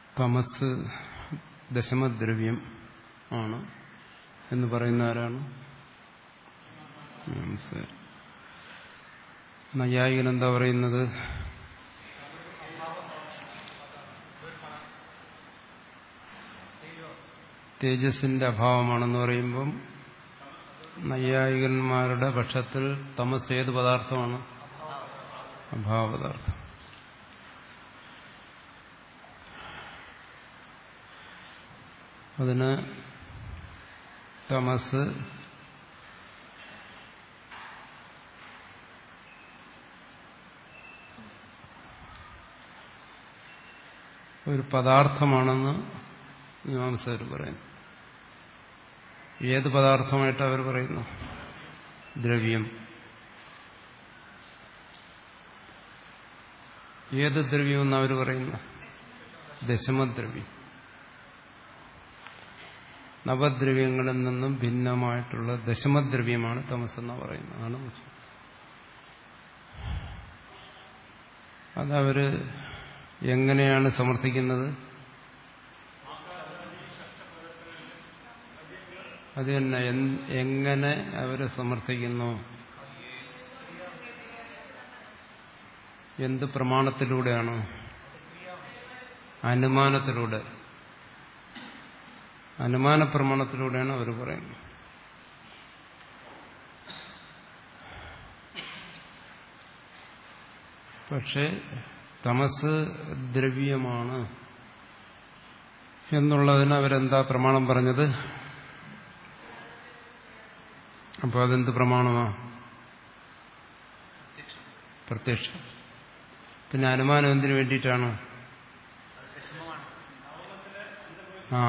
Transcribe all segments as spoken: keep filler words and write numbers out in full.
തമസ് ദശമദ്രവ്യം ആണ് എന്ന് പറയുന്ന ആരാണ്? നൈയായികൻ എന്താ പറയുന്നത്? തേജസ്സിന്റെ അഭാവമാണെന്ന് പറയുമ്പം നൈയായികന്മാരുടെ പക്ഷത്തിൽ തമസ് ഏത് പദാർത്ഥമാണ്? അഭാവപദാർത്ഥം. അതിന് തമസ് ഒരു പദാർത്ഥമാണെന്ന് മീമാംസകർ പറയുന്നു. ഏത് പദാർത്ഥമായിട്ട് അവർ പറയുന്നു? ദ്രവ്യം. ഏത് ദ്രവ്യമെന്ന് അവർ പറയുന്നു? ദശമദ്രവ്യം. നവദ്രവ്യങ്ങളിൽ നിന്നും ഭിന്നമായിട്ടുള്ള ദശമദ്രവ്യമാണ് തമസെന്ന് പറയുന്നത്. അതാണ് അതവര് എങ്ങനെയാണ് സമർത്ഥിക്കുന്നത്? അത് തന്നെ. എങ്ങനെ അവരെ സമർത്ഥിക്കുന്നു? എന്ത് പ്രമാണത്തിലൂടെയാണ്? അനുമാനത്തിലൂടെ. അനുമാന പ്രമാണത്തിലൂടെയാണ് അവർ പറയുന്നത്. പക്ഷെ തമസ് ദ്രവ്യമാണ് എന്നുള്ളതിന് അവരെന്താ പ്രമാണം പറഞ്ഞത്? അപ്പൊ അതെന്ത് പ്രമാണമാ? പ്രത്യക്ഷം. പിന്നെ അനുമാനം എന്തിനു വേണ്ടിയിട്ടാണ്? ആ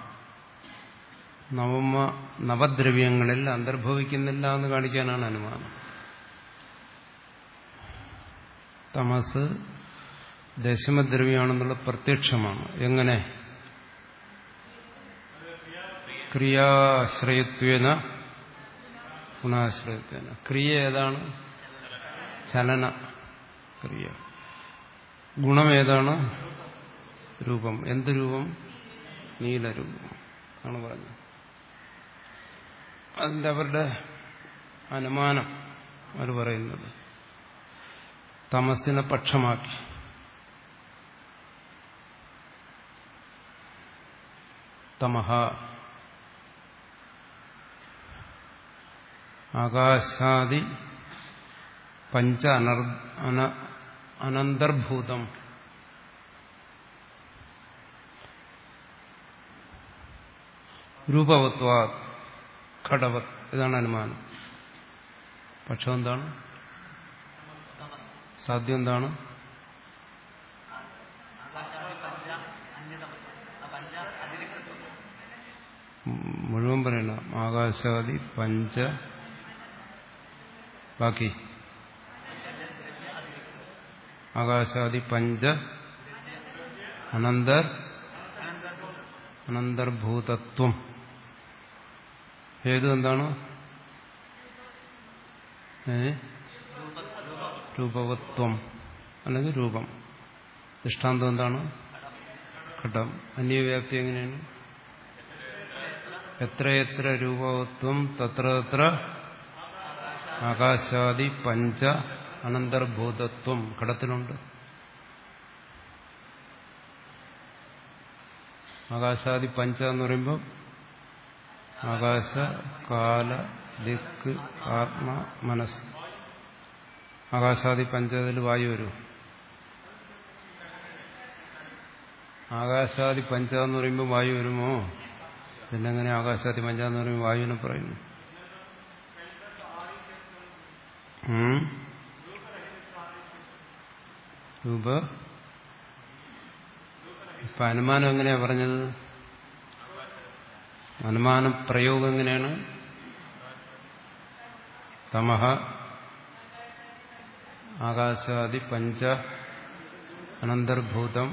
നവമ നവദ്രവ്യങ്ങളിൽ അന്തർഭവിക്കുന്നില്ല എന്ന് കാണിക്കാനാണ് അനുമാനം. തമസ് ദശമദ്രവ്യമാണെന്നുള്ള പ്രത്യക്ഷമാണ്. എങ്ങനെ? ക്രിയാശ്രയത്വേന ഗുണാശ്രയത്വേന. ക്രിയ ഏതാണ്? ചലന ക്രിയ. ഗുണം ഏതാണ്? രൂപം. എന്ത് രൂപം? നീലരൂപം ആണ് പറഞ്ഞത്. അതിന്റെ അവരുടെ അനുമാനം അവർ പറയുന്നത് തമസിനെ പക്ഷമാക്കി. തമഹ ആകാശാദി പഞ്ച അനർ അനന്തർഭൂതം രൂപവത്വാ ഘടവത്. ഇതാണ് അനുമാനം. പക്ഷം എന്താണ്? സാധ്യം എന്താണ്? മുഴുവൻ പറയണം. ആകാശാദി പഞ്ച, ബാക്കി ആകാശാദി പഞ്ച അനന്തർ അനന്തർഭൂതത്വം. ഏത് എന്താണ്? ഏ രൂപവത്വം അല്ലെങ്കിൽ രൂപം. ദൃഷ്ടാന്തം എന്താണ്? ഘടം. അന്യവ്യാപ്തി എങ്ങനെയാണ്? എത്രയെത്ര രൂപവത്വം തത്ര തത്ര ആകാശാദി പഞ്ച അനന്തർഭൂതത്വം. ഘടത്തിലുണ്ട്. ആകാശാദി പഞ്ച എന്ന് പറയുമ്പോൾ ആകാശ, കാല, ദിക്ക്, ആത്മ, മനസ്സ്. ആകാശാദി പഞ്ചതിൽ വായു വരും. ആകാശാദി പഞ്ച എന്ന് പറയുമ്പോൾ വായു വരുമോ? പിന്നെ എങ്ങനെ ആകാശാദി പഞ്ച എന്ന് പറയുമ്പോൾ വായുവിനെ പറയുന്നു? രൂപ. ഇപ്പൊ അനുമാനം എങ്ങനെയാ പറഞ്ഞത്? അനുമാന പ്രയോഗം എങ്ങനെയാണ്? തമഹ ആകാശാദി പഞ്ച അനന്തർഭൂതം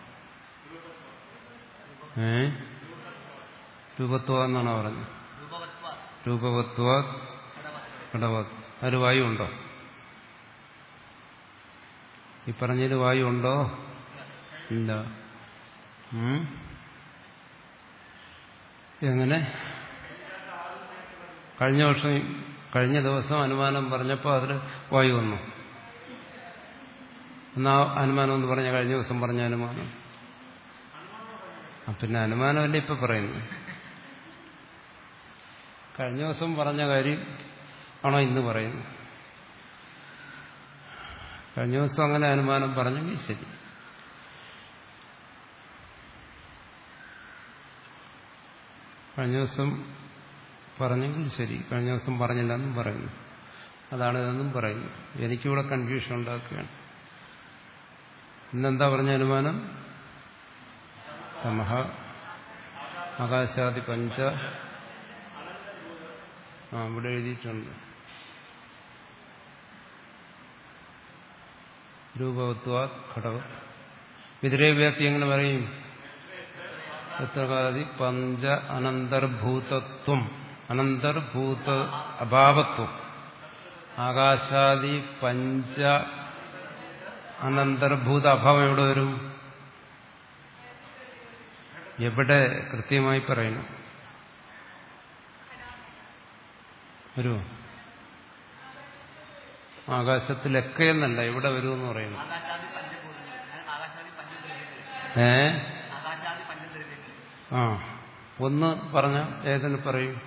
ഏ രൂപത്വ എന്നാണ് പറഞ്ഞത്. രൂപവത്വ ഘടവത്. അതിൽ വായു ഉണ്ടോ? ഈ പറഞ്ഞതിൽ വായു ഉണ്ടോ? ഇല്ല. എങ്ങനെ? കഴിഞ്ഞ വർഷം കഴിഞ്ഞ ദിവസം അനുമാനം പറഞ്ഞപ്പോൾ അതിൽ വായു വന്നു. എന്നാ അനുമാനം എന്ന് പറഞ്ഞ കഴിഞ്ഞ ദിവസം പറഞ്ഞ അനുമാനം. പിന്നെ അനുമാനമല്ലേ ഇപ്പൊ പറയുന്നത്? കഴിഞ്ഞ ദിവസം പറഞ്ഞ കാര്യം ആണോ ഇന്ന് പറയുന്നത്? കഴിഞ്ഞ ദിവസം അങ്ങനെ അനുമാനം പറഞ്ഞെങ്കിൽ ശരി. കഴിഞ്ഞ ദിവസം പറഞ്ഞെങ്കിൽ ശരി. കഴിഞ്ഞ ദിവസം പറഞ്ഞില്ലെന്നും പറയുന്നു. അതാണ് ഇതെന്നും പറയുന്നു. എനിക്കിവിടെ കൺഫ്യൂഷൻ ഉണ്ടാക്കുകയാണ്. ഇന്നെന്താ പറഞ്ഞ അനുമാനം? തമഹ ആകാശാദി പഞ്ച. ആ ഇവിടെ എഴുതിയിട്ടുണ്ട്. രൂപവത്വാ ഘടക വിതിരേ വ്യാപ്തി എങ്ങനെ പറയും? എത്രകാതി പഞ്ച അനന്തർഭൂതത്വം അനന്തർഭൂത അഭാവത്വം. ആകാശാദി പഞ്ച അനന്തർഭൂത അഭാവം എവിടെ വരും? എവിടെ കൃത്യമായി പറയുന്നു? വരുമോ? ആകാശത്തിലൊക്കെ എന്നല്ല, എവിടെ വരുമെന്ന് പറയുന്നു. ഏ ആ ഒന്ന് പറഞ്ഞ ഏതിന് പറയും?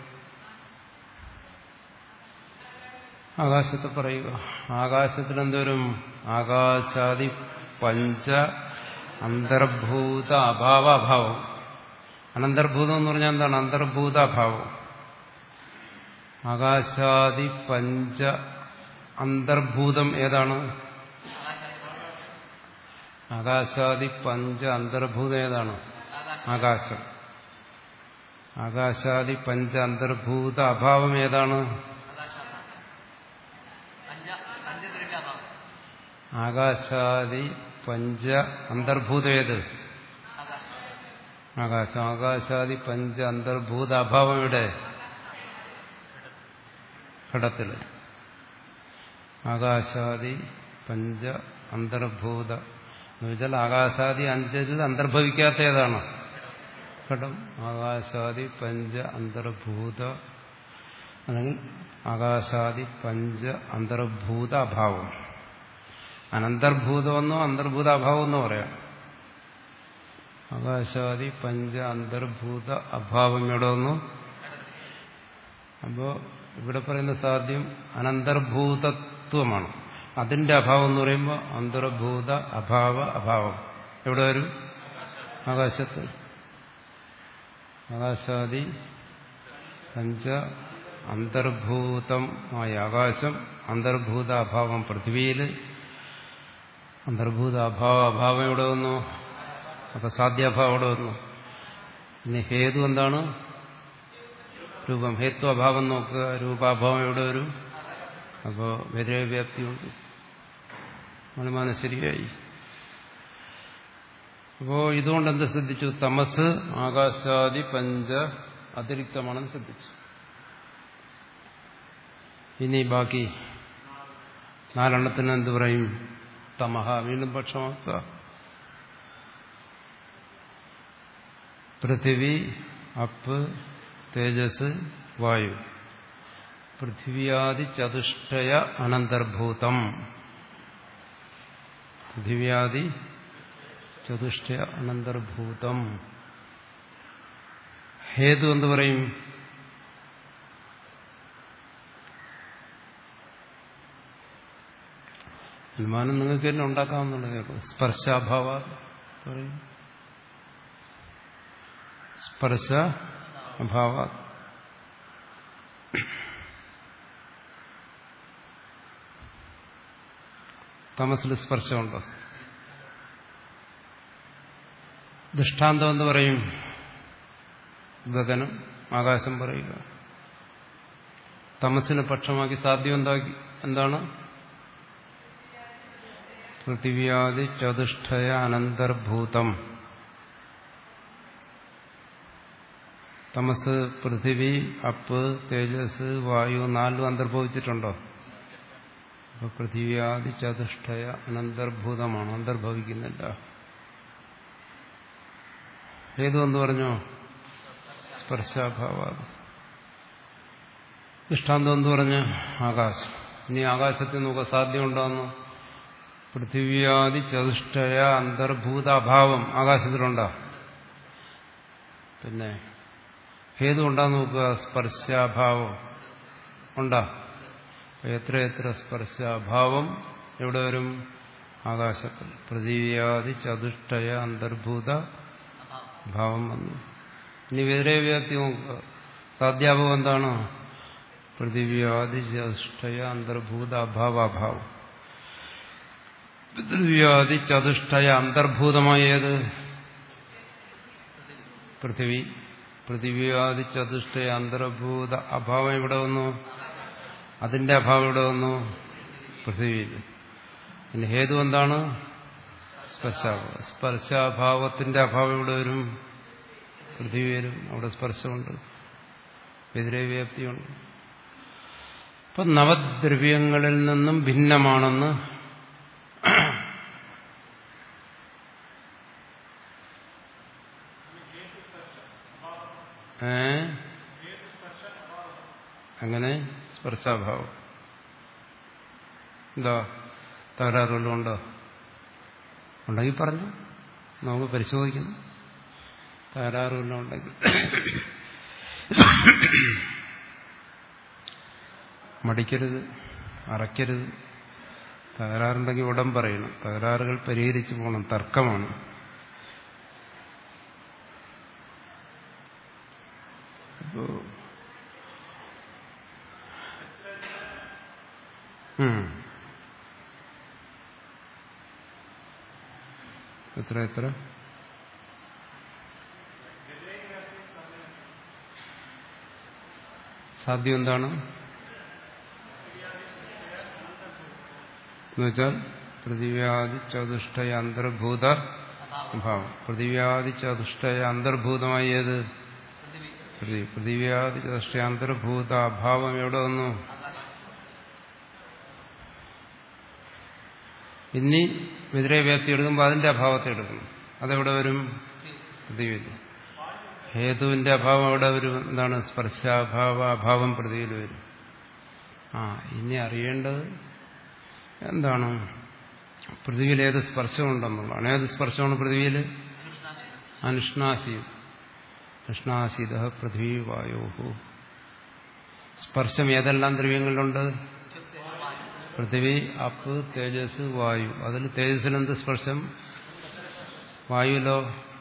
ആകാശത്തെ പറയുക. ആകാശത്തിലെന്തോരും? ആകാശാദി പഞ്ച അന്തർഭൂത അഭാവ അഭാവം. അനന്തർഭൂതം എന്ന് പറഞ്ഞാൽ എന്താണ്? അന്തർഭൂത അഭാവം. ആകാശാദി പഞ്ച അന്തർഭൂതം ഏതാണ്? ആകാശാദി പഞ്ച അന്തർഭൂതം ഏതാണ്? ആകാശം. ആകാശാദി പഞ്ച അന്തർഭൂത അഭാവം ഏതാണ്? ആകാശാദി പഞ്ച അന്തർഭൂതം ഏത്? ആകാശം. ആകാശാദി പഞ്ച അന്തർഭൂത അഭാവം ഇവിടെ ഘടത്തില്. ആകാശാദി പഞ്ച അന്തർഭൂത എന്ന് വെച്ചാൽ ആകാശാദി അഞ്ചിൽ അന്തർഭവിക്കാത്ത ഏതാണ്? ഘടം. ആകാശാദി പഞ്ച അന്തർഭൂത അല്ലെങ്കിൽ ആകാശാദി പഞ്ച അന്തർഭൂത അഭാവം. അനന്തർഭൂതമെന്നോ അന്തർഭൂത അഭാവമെന്നോ പറയാം. ആകാശാദി പഞ്ച അന്തർഭൂത അഭാവം ഇവിടെ വന്നു. അപ്പോ ഇവിടെ പറയുന്ന സാധ്യം അനന്തർഭൂതത്വമാണ്. അതിന്റെ അഭാവം എന്ന് പറയുമ്പോൾ അന്തർഭൂത അഭാവ അഭാവം എവിടെ വരും? ആകാശത്ത്. ആകാശാദി പഞ്ച അന്തർഭൂതമായ ആകാശം, അന്തർഭൂത അഭാവം പൃഥ്വിയിൽ. അന്തർഭൂത അഭാവ അഭാവം എവിടെ വന്നു? അപ്പൊ സാധ്യാഭാവം എവിടെ വന്നു? ഇനി ഹേതു എന്താണ്? രൂപം. ഹേത്വഭാവം നോക്കുക. രൂപാഭാവം എവിടെ വരും? അപ്പോ വ്യതിരേകവ്യാപ്തിയുണ്ട്. അനുമാനം ശരിയായി. അപ്പോ ഇതുകൊണ്ട് എന്ത് ശ്രദ്ധിച്ചു? തമസ് ആകാശാദി പഞ്ച അതിരിക്തമാണെന്ന് ശ്രദ്ധിച്ചു. ഇനി ബാക്കി നാലെണ്ണത്തിന് എന്ത് പറയും? തമഹ. വീണ്ടും പക്ഷമാക്കുക. പൃഥിവി, അപ്പ്, തേജസ്, വായു. പൃഥിവ്യാദി ചതുഷ്ടയ അനന്തർഭൂതം. പൃഥിവ്യാദി ചതുഷ്ടയ അനന്തർഭൂതം. ഹേതു എന്ത് പറയും? അനുമാനം നിങ്ങൾക്ക് തന്നെ ഉണ്ടാക്കാവുന്നുള്ളത്. സ്പർശാഭാവ പറയും. സ്പർശ അഭാവ. തമസിൽ സ്പർശമുണ്ടോ? ദൃഷ്ടാന്തം എന്ന് പറയും. ഗഗനം, ആകാശം പറയുക. തമസിനെ പക്ഷമാക്കി സാധ്യം എന്താക്കി എന്താണ്? പൃഥിവ്യാദി ചതുഷ്ടയ അനന്തർഭൂതം. തമസ് പൃഥിവി, അപ്പ്, തേജസ്, വായു നാലും അന്തർഭവിച്ചിട്ടുണ്ടോ? അപ്പൊ പൃഥിവ്യാദി ചതുഷ്ടയ അനന്തർഭൂതമാണ്. അന്തർഭവിക്കുന്നില്ല. ഹേതു എന്ന് പറഞ്ഞോ സ്പർശാഭാവ. ദൃഷ്ടാന്തം എന്ന് പറഞ്ഞ് ആകാശം. ഇനി ആകാശത്തിൽ നോക്കുക സാധ്യം ഉണ്ടാകുന്നു. പൃഥിവ്യാദി ചതുഷ്ടയ അന്തർഭൂത അഭാവം ആകാശത്തിലുണ്ടോ? പിന്നെ ഹേതു ഉണ്ടാന്ന് നോക്കുക സ്പർശാഭാവം ഉണ്ടാ. എത്ര എത്ര സ്പർശാഭാവം എവിടെ വരും? ആകാശത്തിൽ. പൃഥിവ്യാദി ചതുഷ്ടയ അന്തർഭൂത ഭാവം വന്നു. ഇനി വ്യതിരേവ്യാപ്തി നോക്കുക. സാധ്യാഭാവം എന്താണ്? പൃഥിവ്യാദി ചതുഷ്ടയ അന്തർഭൂത അഭാവാഭാവം. പൃഥിവ്യാദി ചതുഷ്ടയ അന്തർഭൂതമായ ഏത്? പൃഥിവി. പൃഥിവ്യാദി ചതുഷ്ടയ അന്തർഭൂത അഭാവം ഇവിടെ വന്നു. അതിന്റെ അഭാവം ഇവിടെ വന്നു പൃഥിവിയിൽ. പിന്നെ ഹേതു എന്താണ്? സ്പർശാഭാവം. സ്പർശാഭാവത്തിന്റെ അഭാവം ഇവിടെ വരും പൃഥിവി വരും. അവിടെ സ്പർശമുണ്ട്, വ്യതിരേവ്യാപ്തിയുണ്ട്. അപ്പൊ നവദ്രവ്യങ്ങളിൽ നിന്നും ഭിന്നമാണെന്ന് ഏ അങ്ങനെ സ്പർശാഭാവം എന്താ തകരാറുകളും ഉണ്ടോ? ഉണ്ടെങ്കിൽ പറഞ്ഞു, നമുക്ക് പരിശോധിക്കുന്നു. തകരാറുകളും ഉണ്ടെങ്കിൽ മടിക്കരുത്, അറയ്ക്കരുത്. തകരാറുണ്ടെങ്കിൽ ഉടൻ പറയണം. തകരാറുകൾ പരിഹരിച്ചു പോകണം. തർക്കമാണ്. അപ്പോ എത്ര എത്ര സാധ്യം എന്താണ് എന്നുവെച്ചാൽ പൃഥിവ്യാദി ചതുഷ്ടയ അന്തർഭൂത ഭാവം. പൃഥിവ്യാദി ചതുഷ്ടയ അന്തർഭൂതമായി ഏത്? പൃഥിവി. പൃഥിവ്യാദി ചതുഷ്ടയ അന്തർഭൂത അഭാവം എവിടെ വന്നു? ഇനി വ്യതിരേ വ്യാപ്തി എടുക്കുമ്പോൾ അതിന്റെ അഭാവത്തെ എടുക്കണം. അതെവിടെ വരും? പൃഥിവിയിൽ. ഹേതുവിന്റെ അഭാവം എവിടെ വരും? എന്താണ്? സ്പർശാഭാവ അഭാവം പൃഥിവിയിൽ വരും. ആ ഇനി അറിയേണ്ടത് എന്താണ്? പൃഥിവിയിൽ ഏത് സ്പർശമുണ്ടെന്നുള്ളതാണ്. ഏത് സ്പർശമാണ് പൃഥിവിയിൽ? അനുഷ്ണാസീത്. അനുഷ്ണാസീത പൃഥ്വി വായോഹു. സ്പർശം ഏതെല്ലാം ദ്രവ്യങ്ങളിലുണ്ട്? പൃഥിവി, അപ്പ്, തേജസ്, വായു. അതിൽ തേജസ്സിലെന്ത് സ്പർശം? വായുവിലോ?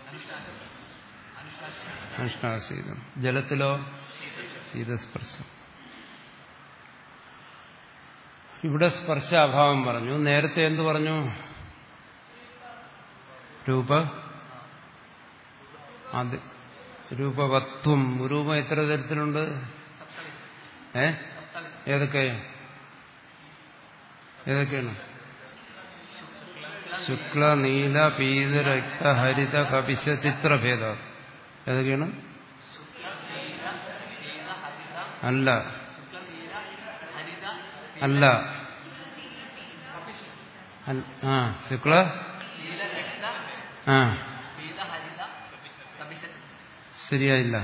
അനുഷ്ണാസീതം. ജലത്തിലോ? ശീതസ്പർശം. ഇവിടെ സ്പർശാഭാവം പറഞ്ഞു. നേരത്തെ എന്തു പറഞ്ഞു? രൂപ അത് രൂപവത്വം. രൂപം എത്ര തരത്തിലുണ്ട്? ഏ ഏതൊക്കെ ഏതൊക്കെയാണ്? ശുക്ല, നീല, പീത, രക്ത, ഹരിത, കപിശ, ചിത്രഭേദ. ഏതൊക്കെയാണ്? അല്ല അല്ല ആ ശുക്ല ആ ശരിയായില്ല.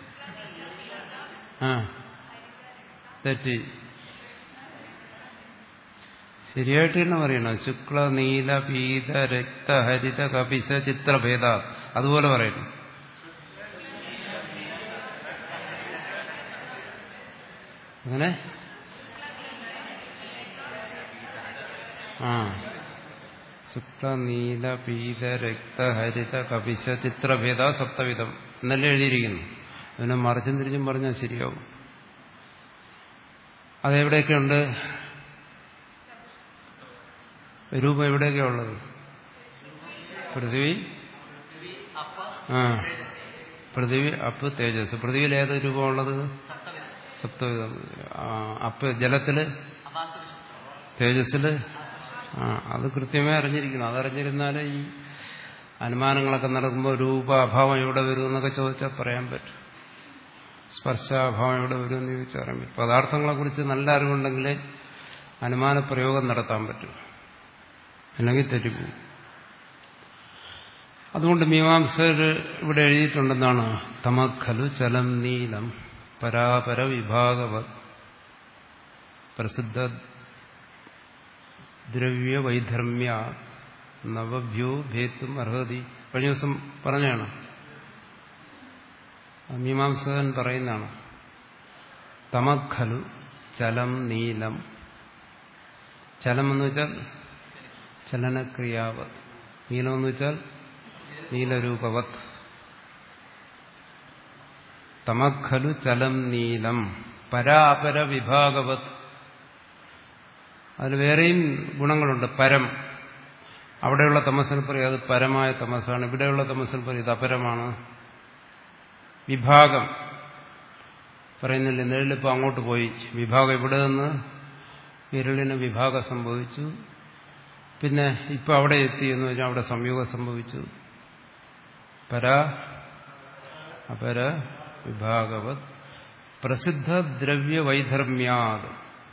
ആ തെറ്റി. ശരിയായിട്ട് തന്നെ പറയണം. ശുക്ല, നീല, പീത, രക്ത, ഹരിത, കപിശ, ചിത്രഭേദ. അതുപോലെ പറയണം. അങ്ങനെ ആ ശുക്ല, നീല, പീത, രക്ത, ഹരിത, കപിശ, ചിത്രഭേദ സപ്തവിധം എന്നല്ലേ എഴുതിയിരിക്കുന്നു. അതിനെ മറിച്ചും തിരിച്ചും പറഞ്ഞാൽ ശരിയാവും. അതെവിടെയൊക്കെ ഉണ്ട്? രൂപം എവിടെയൊക്കെയാ ഉള്ളത്? പൃഥ്വി, ആ പൃഥ്വി, അപ്പ്, തേജസ്. പൃഥ്വിയിൽ ഏത് രൂപമുള്ളത്? സപ്തവിധം. അപ്പ് ജലത്തില്, തേജസ്സില്. ആ അത് കൃത്യമായി അറിഞ്ഞിരിക്കണം. അതറിഞ്ഞിരുന്നാലേ ഈ അനുമാനങ്ങളൊക്കെ നടക്കുമ്പോൾ രൂപ അഭാവം എവിടെ വരും എന്നൊക്കെ ചോദിച്ചാൽ പറയാൻ പറ്റും. സ്പർശാഭാവം എവിടെ വരും എന്ന് ചോദിച്ചാൽ അറിയാൻ പറ്റും. പദാർത്ഥങ്ങളെ കുറിച്ച് നല്ല അറിവുണ്ടെങ്കിലേ അനുമാന പ്രയോഗം നടത്താൻ പറ്റും. അല്ലെങ്കിൽ തെറ്റിപ്പോകും. അതുകൊണ്ട് മീമാംസകർ ഇവിടെ എഴുതിയിട്ടുണ്ടെന്നാണ് തമഖലു ചലം നീലം പരാപര വിഭാഗവത് പ്രസിദ്ധ ദ്രവ്യ വൈധർമ്മ്യ നവഭ്യോ ഭേത്തും അർഹതി. കഴിഞ്ഞ ദിവസം പറഞ്ഞാണ്, മീമാംസകൻ പറയുന്നതാണ്. തമഖലു ചലം നീലം. ചലം എന്ന് വെച്ചാൽ ചലനക്രിയാവത്, നീലം എന്ന് വെച്ചാൽ നീലരൂപവത്. തമഖലു ചലം നീലം പരാപര വിഭാഗവത്. അതിൽ വേറെയും ഗുണങ്ങളുണ്ട്. പരം, അവിടെയുള്ള തമസ്സിൽ പറയും അത് പരമായ തമസ്സാണ്, ഇവിടെയുള്ള തമസ്സിൽ പറയും ഇത് അപരമാണ്. വിഭാഗം പറയുന്നില്ല, നിഴലിപ്പോൾ അങ്ങോട്ട് പോയി, വിഭാഗം ഇവിടെ നിന്ന് ഇരുളിന് വിഭാഗം സംഭവിച്ചു, പിന്നെ ഇപ്പം അവിടെ എത്തി എന്ന് വെച്ചാൽ അവിടെ സംയോഗം സംഭവിച്ചു. പര അപര വിഭാഗവത് പ്രസിദ്ധ ദ്രവ്യ വൈധർമ്യാത്.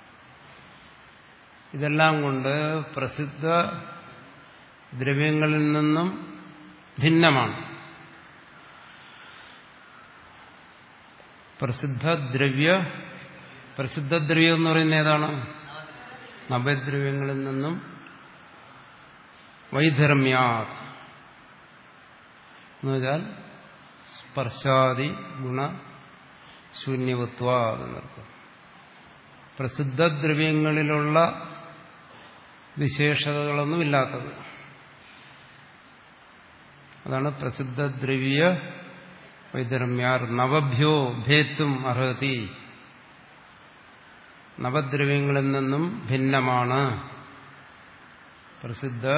ഇതെല്ലാം കൊണ്ട് പ്രസിദ്ധ ദ്രവ്യങ്ങളിൽ നിന്നും ഭിന്നമാണ്. പ്രസിദ്ധ ദ്രവ്യ പ്രസിദ്ധ ദ്രവ്യം എന്ന് പറയുന്നത് ഏതാണ്? നവദ്രവ്യങ്ങളിൽ നിന്നും വൈധർമ്യാ എന്ന് വെച്ചാൽ സ്പർശാദി ഗുണ ശൂന്യവത്വ എന്നർത്ഥം. പ്രസിദ്ധ ദ്രവ്യങ്ങളിലുള്ള വിശേഷതകളൊന്നുമില്ലാത്തത്, അതാണ് പ്രസിദ്ധ ദ്രവ്യ വൈധർമ്യാർ. നവഭ്യോ ഭേത്തും അർഹതി. നവദ്രവ്യങ്ങളിൽ നിന്നും ഭിന്നമാണ് പ്രസിദ്ധ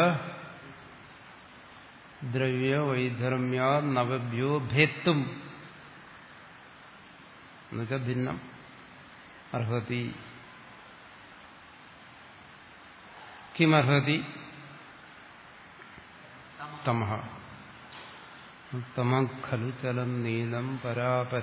ദ്രവ്യ വൈധർമ്യാ നവഭ്യോ ഭേത്തും എന്നുവെച്ചാൽ ഭിന്നം. അർഹതി കിമർഹതി തമഃ. തമഖലു ചലം നീലം പരാപര.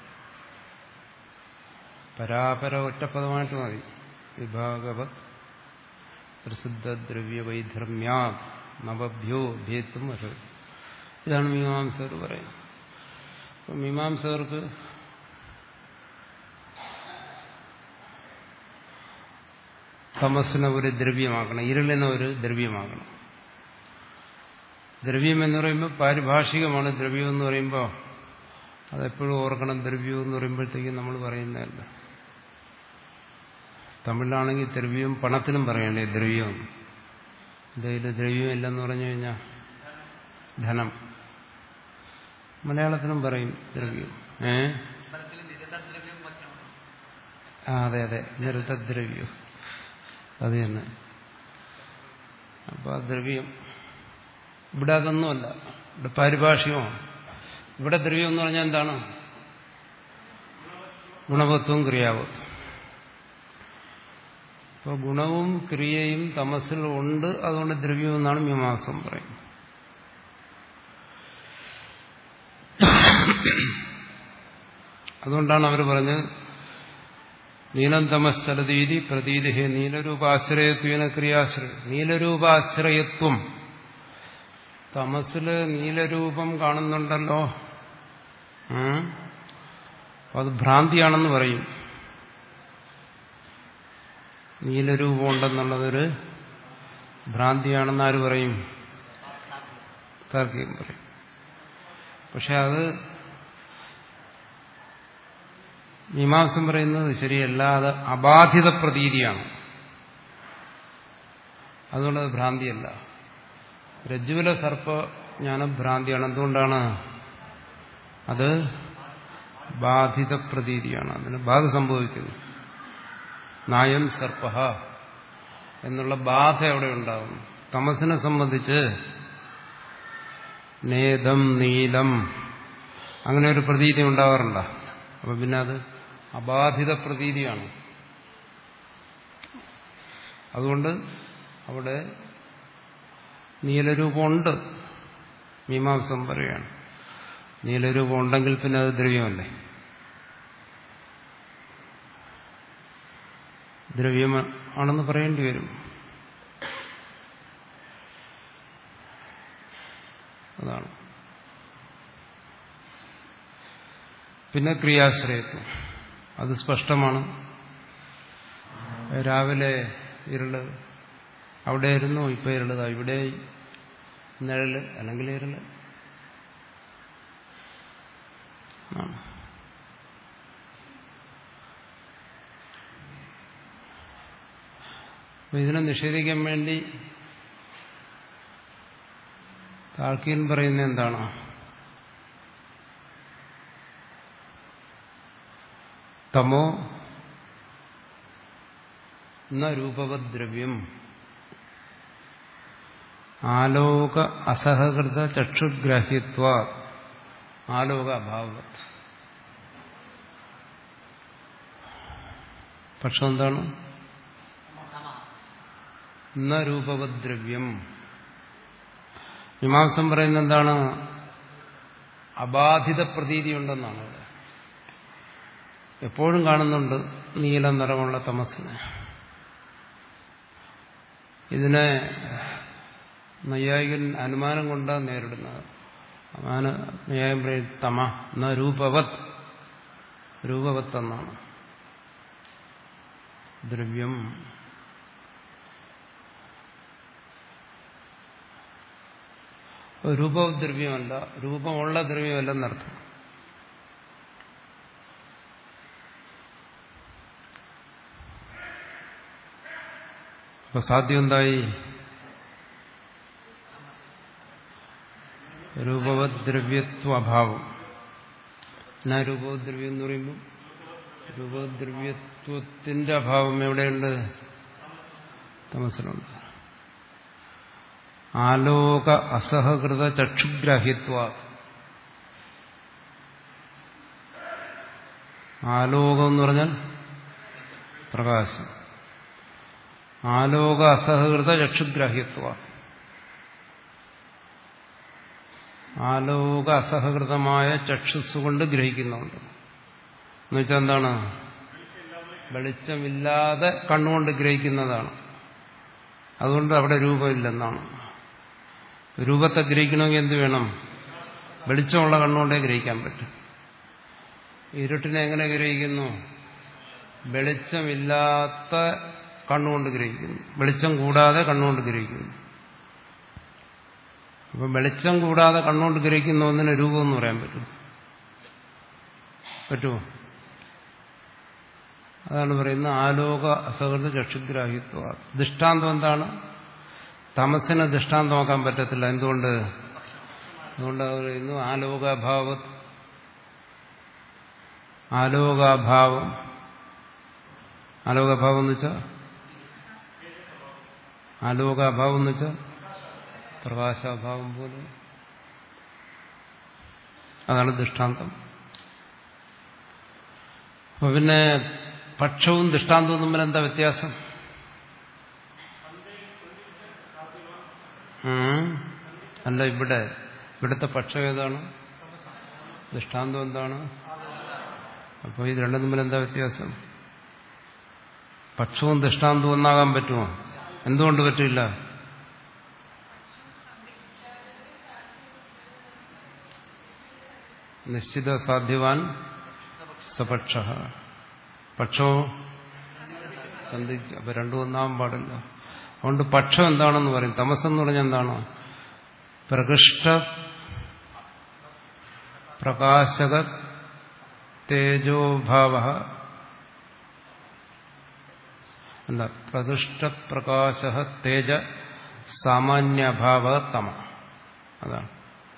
പരാപര ഒറ്റപ്പദമായിട്ട് മതി. വിഭാഗവത് പ്രസിദ്ധ ദ്രവ്യ വൈധർമ്യാ നവഭ്യോ ഭേത്തും അർഹതി. ഇതാണ് മീമാംസകർ പറയുന്നത്. അപ്പം മീമാംസകർക്ക് തമസ്സിനെ ഒരു ദ്രവ്യമാക്കണം, ഇരുളിനെ ഒരു ദ്രവ്യമാക്കണം. ദ്രവ്യം എന്ന് പറയുമ്പോൾ പാരിഭാഷികമാണ്. ദ്രവ്യം എന്ന് പറയുമ്പോൾ അതെപ്പോഴും ഓർക്കണം. ദ്രവ്യം എന്ന് പറയുമ്പോഴത്തേക്കും നമ്മൾ പറയുന്നതല്ല. തമിഴിലാണെങ്കിൽ ദ്രവ്യം പണത്തിനും പറയണ്ടേ ദ്രവ്യം. എന്തെങ്കിലും ദ്രവ്യമില്ലെന്ന് പറഞ്ഞു കഴിഞ്ഞാൽ ധനം. മലയാളത്തിനും പറയും ദ്രവ്യം. ഏ ആ അതെ അതെ നിരതദ്രവ്യം, അത് തന്നെ. അപ്പൊ ആ ദ്രവ്യം ഇവിടെ അതൊന്നുമല്ല, ഇവിടെ പാരിഭാഷികമാണ്. ഇവിടെ ദ്രവ്യം എന്ന് പറഞ്ഞാൽ എന്താണ്? ഗുണവത്വവും ക്രിയാവത്വം. അപ്പോൾ ഗുണവും ക്രിയയും തമസ്സിൽ ഉണ്ട്, അതുകൊണ്ട് ദ്രവ്യം എന്നാണ് മീമാംസം പറയുന്നത്. അതുകൊണ്ടാണ് അവർ പറഞ്ഞത് നീലം തമശ്ചലതീതി പ്രതീതി ഹേ നീലരൂപാശ്രയത്വേന ക്രിയാശ്രയം. നീലരൂപാശ്രയത്വം, തമസ്സില് നീലരൂപം കാണുന്നുണ്ടല്ലോ, അത് ഭ്രാന്തിയാണെന്ന് പറയും. നീലരൂപം ഉണ്ടെന്നുള്ളതൊരു ഭ്രാന്തിയാണെന്ന് ആര് പറയും? താർക്കികം പറയും. പക്ഷെ അത് മീമാംസം പറയുന്നത് ശരിയല്ല, അത് അബാധിത പ്രതീതിയാണ്. അതുകൊണ്ട് അത് ഭ്രാന്തിയല്ല. രജ്ജുവിലെ സർപ്പജ്ഞാനം ഭ്രാന്തിയാണ്. എന്തുകൊണ്ടാണ്? അത് ബാധിത പ്രതീതിയാണ്, അതിന് ബാധ സംഭവിക്കുന്നു. നായം സർപ്പ എന്നുള്ള ബാധ അവിടെ ഉണ്ടാകുന്നു. തമസിനെ സംബന്ധിച്ച് നേദം നീലം അങ്ങനെ ഒരു പ്രതീതി ഉണ്ടാവാറുണ്ടോ? അപ്പൊ പിന്നെ അത് അബാധിത പ്രതീതിയാണ്. അതുകൊണ്ട് അവിടെ നീലരൂപമുണ്ട്. മീമാംസം പറയുകയാണ് നീലരൂപം ഉണ്ടെങ്കിൽ പിന്നെ അത് ദ്രവ്യമല്ലേ? ദ്രവ്യം ആണെന്ന് പറയേണ്ടി വരും. അതാണ്. പിന്നെ ക്രിയാശ്രയത്വം, അത് സ്പഷ്ടമാണ്. രാവിലെ ഇരുള്, അവിടെ ഇരുന്നു, ഇപ്പൊ ഇരുളതാ, ഇവിടെ നിഴല് അല്ലെങ്കിൽ ഇരുള്. ഇതിനെ നിഷേധിക്കാൻ വേണ്ടി താർക്കികൻ പറയുന്നത് എന്താണ്? തമോ ന രൂപവദ്ദ്രവ്യം ആലോക അസഹകൃത ചക്ഷുഗ്രാഹ്യത്വ ആലോക അഭാവത്. പക്ഷം എന്താണ്? ന രൂപവദ്ദ്രവ്യം. മീമാംസം പറയുന്നത് എന്താണ്? അബാധിത പ്രതീതി ഉണ്ടെന്നാണ്. അവിടെ എപ്പോഴും കാണുന്നുണ്ട് നീല നിറമുള്ള തമസ്സിനെ. ഇതിനെ നൈയായികൻ അനുമാനം കൊണ്ടാണ് നേരിടുന്നത്. നൈയായികൻ പറയും തമ ന രൂപവത്, രൂപവത് എന്നാണ് ദ്രവ്യം. രൂപദ്രവ്യമല്ല, രൂപമുള്ള ദ്രവ്യമല്ലെന്നർത്ഥം. അപ്പൊ സാധ്യം എന്തായി? രൂപവദ്ദ്രവ്യത്വ അഭാവം. എന്നാ രൂപവദ്ദ്രവ്യം എന്ന് പറയുമ്പോൾ രൂപദ്രവ്യത്വത്തിന്റെ അഭാവം എവിടെയുണ്ട്? തമസ്സിലുണ്ട്. ആലോക അസഹകൃത ചക്ഷുഗ്രാഹ്യത്വ. ആലോകം എന്ന് പറഞ്ഞാൽ പ്രകാശം. ആലോക അസഹകൃത ചക്ഷുഗ്രാഹ്യത്വ. ആലോക അസഹകൃതമായ ചക്ഷുസ്സുകൊണ്ട് ഗ്രഹിക്കുന്നുണ്ട്. എന്നുവെച്ചാൽ എന്താണ്? വെളിച്ചമില്ലാതെ കണ്ണുകൊണ്ട് ഗ്രഹിക്കുന്നതാണ്. അതുകൊണ്ട് അവിടെ രൂപമില്ലെന്നാണ്. രൂപത്തെ ഗ്രഹിക്കണമെങ്കിൽ എന്ത് വേണം? വെളിച്ചമുള്ള കണ്ണുകൊണ്ടേ ഗ്രഹിക്കാൻ പറ്റും. ഇരുട്ടിനെ എങ്ങനെ ഗ്രഹിക്കുന്നു? വെളിച്ചമില്ലാത്ത കണ്ണുകൊണ്ട് ഗ്രഹിക്കുന്നു, വെളിച്ചം കൂടാതെ കണ്ണുകൊണ്ട് ഗ്രഹിക്കുന്നു. അപ്പം വെളിച്ചം കൂടാതെ കണ്ണുകൊണ്ട് ഗ്രഹിക്കുന്ന ഒന്നിനെ രൂപമെന്ന് പറയാൻ പറ്റും? പറ്റുമോ? അതാണ് പറയുന്നത് ആലോക അസഹൃത ചക്ഷുഗ്രാഹ്യത്വ. ദൃഷ്ടാന്തം എന്താണ്? തമസിനെ ദൃഷ്ടാന്തമാക്കാൻ പറ്റത്തില്ല. എന്തുകൊണ്ട്? അതുകൊണ്ട് അത് പറയുന്നു ആലോകാഭാവം. ആലോകാഭാവം ആലോകാഭാവം എന്ന് വെച്ചാൽ ആലോകാഭാവം എന്ന് വെച്ചാൽ പ്രകാശാഭാവം പോലെ. അതാണ് ദൃഷ്ടാന്തം. അപ്പൊ പിന്നെ പക്ഷവും ദൃഷ്ടാന്തവും തമ്മിൽ എന്താ വ്യത്യാസം? അല്ല, ഇവിടെ ഇവിടുത്തെ പക്ഷം ഏതാണ്? ദൃഷ്ടാന്തം എന്താണ്? അപ്പോൾ ഇത് രണ്ടും തമ്മിൽ എന്താ വ്യത്യാസം? പക്ഷവും ദൃഷ്ടാന്തവും ഒന്നാകാൻ പറ്റുമോ? എന്തുകൊണ്ട് പറ്റില്ല? നിശ്ചിത സാധ്യവാൻ സപക്ഷ. പക്ഷോ സന്ധിക്കുക. അപ്പൊ രണ്ടും ഒന്നാകാൻ പാടില്ല. അതുകൊണ്ട് പക്ഷം എന്താണെന്ന് പറയും. തമസെന്ന് പറഞ്ഞാൽ എന്താണ്? പ്രകൃഷ്ട പ്രകാശക തേജോഭാവ. എന്താ? പ്രകൃഷ്ട പ്രകാശ തേജ സാമാന്യഭാവ തമ. അതാണ്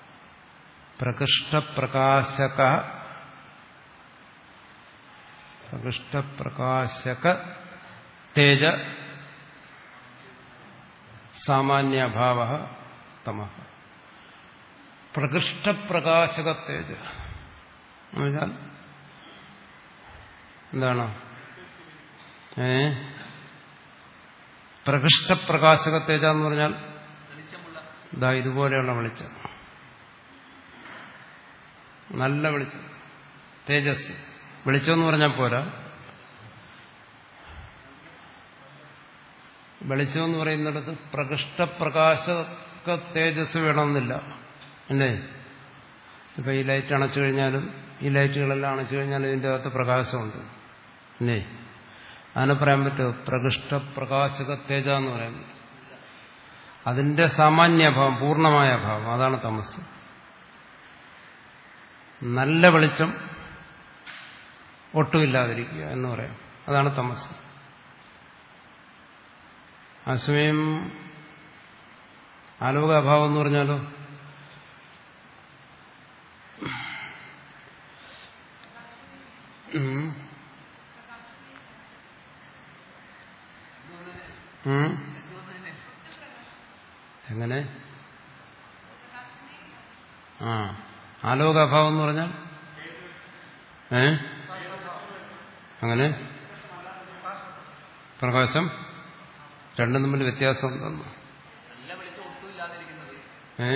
പ്രകൃഷ്ടപ്രകാശക. പ്രകൃഷ്ടപ്രകാശക തേജ സാമാന്യഭാവ തമ. പ്രകൃഷ്ടപ്രകാശക തേജ എന്നുവെച്ചാൽ എന്താണ്? ഏ പ്രകൃഷ്ടപ്രകാശക തേജ എന്ന് പറഞ്ഞാൽ ഇതാ ഇതുപോലെയുള്ള വെളിച്ചം, നല്ല വെളിച്ചം, തേജസ്. വെളിച്ചം എന്ന് പറഞ്ഞാൽ പോരാ, വെളിച്ചം എന്ന് പറയുന്നിടത്ത് പ്രകൃഷ്ടപ്രകാശക തേജസ് വേണമെന്നില്ല. അല്ലേ? ഇപ്പം ഈ ലൈറ്റ് അണച്ചു കഴിഞ്ഞാലും ഈ ലൈറ്റുകളെല്ലാം അണച്ചു കഴിഞ്ഞാലും ഇതിൻ്റെ അകത്ത് പ്രകാശമുണ്ട് അല്ലേ? അതിനെ പറയാൻ പറ്റുമോ? പ്രകൃഷ്ട പ്രകാശക തേജ എന്ന് പറയാൻ പറ്റും. അതിന്റെ സാമാന്യഭാവം, പൂർണ്ണമായ ഭാവം, അതാണ് തമസ്. നല്ല വെളിച്ചം ഒട്ടുമില്ലാതിരിക്കുക എന്ന് പറയാം, അതാണ് തമസ്. അസമയം ആലോകാഭാവം എന്ന് പറഞ്ഞാലോ എങ്ങനെ? ആ ആലോകാഭാവം എന്ന് പറഞ്ഞാൽ ഏ അങ്ങനെ പ്രകാശം രണ്ടും തമ്മിൽ വ്യത്യാസം ഉണ്ടെന്ന്. ഏ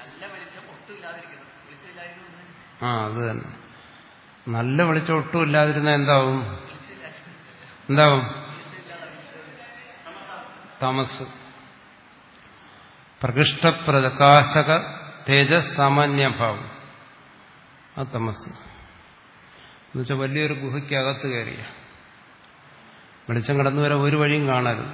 ആ അത് തന്നെ. നല്ല വെളിച്ചം ഒട്ടും ഇല്ലാതിരുന്ന എന്താവും? എന്താവും? തമസ്. പ്രകൃഷ്ട പ്രകാശക തേജസ് സാമാന്യഭാവം, അത് തമസ്. എന്നുവെച്ചാൽ വലിയൊരു ഗുഹയ്ക്കകത്ത് കയറിയ വെളിച്ചം കടന്നു വരാൻ ഒരു വഴിയും കാണരുത്.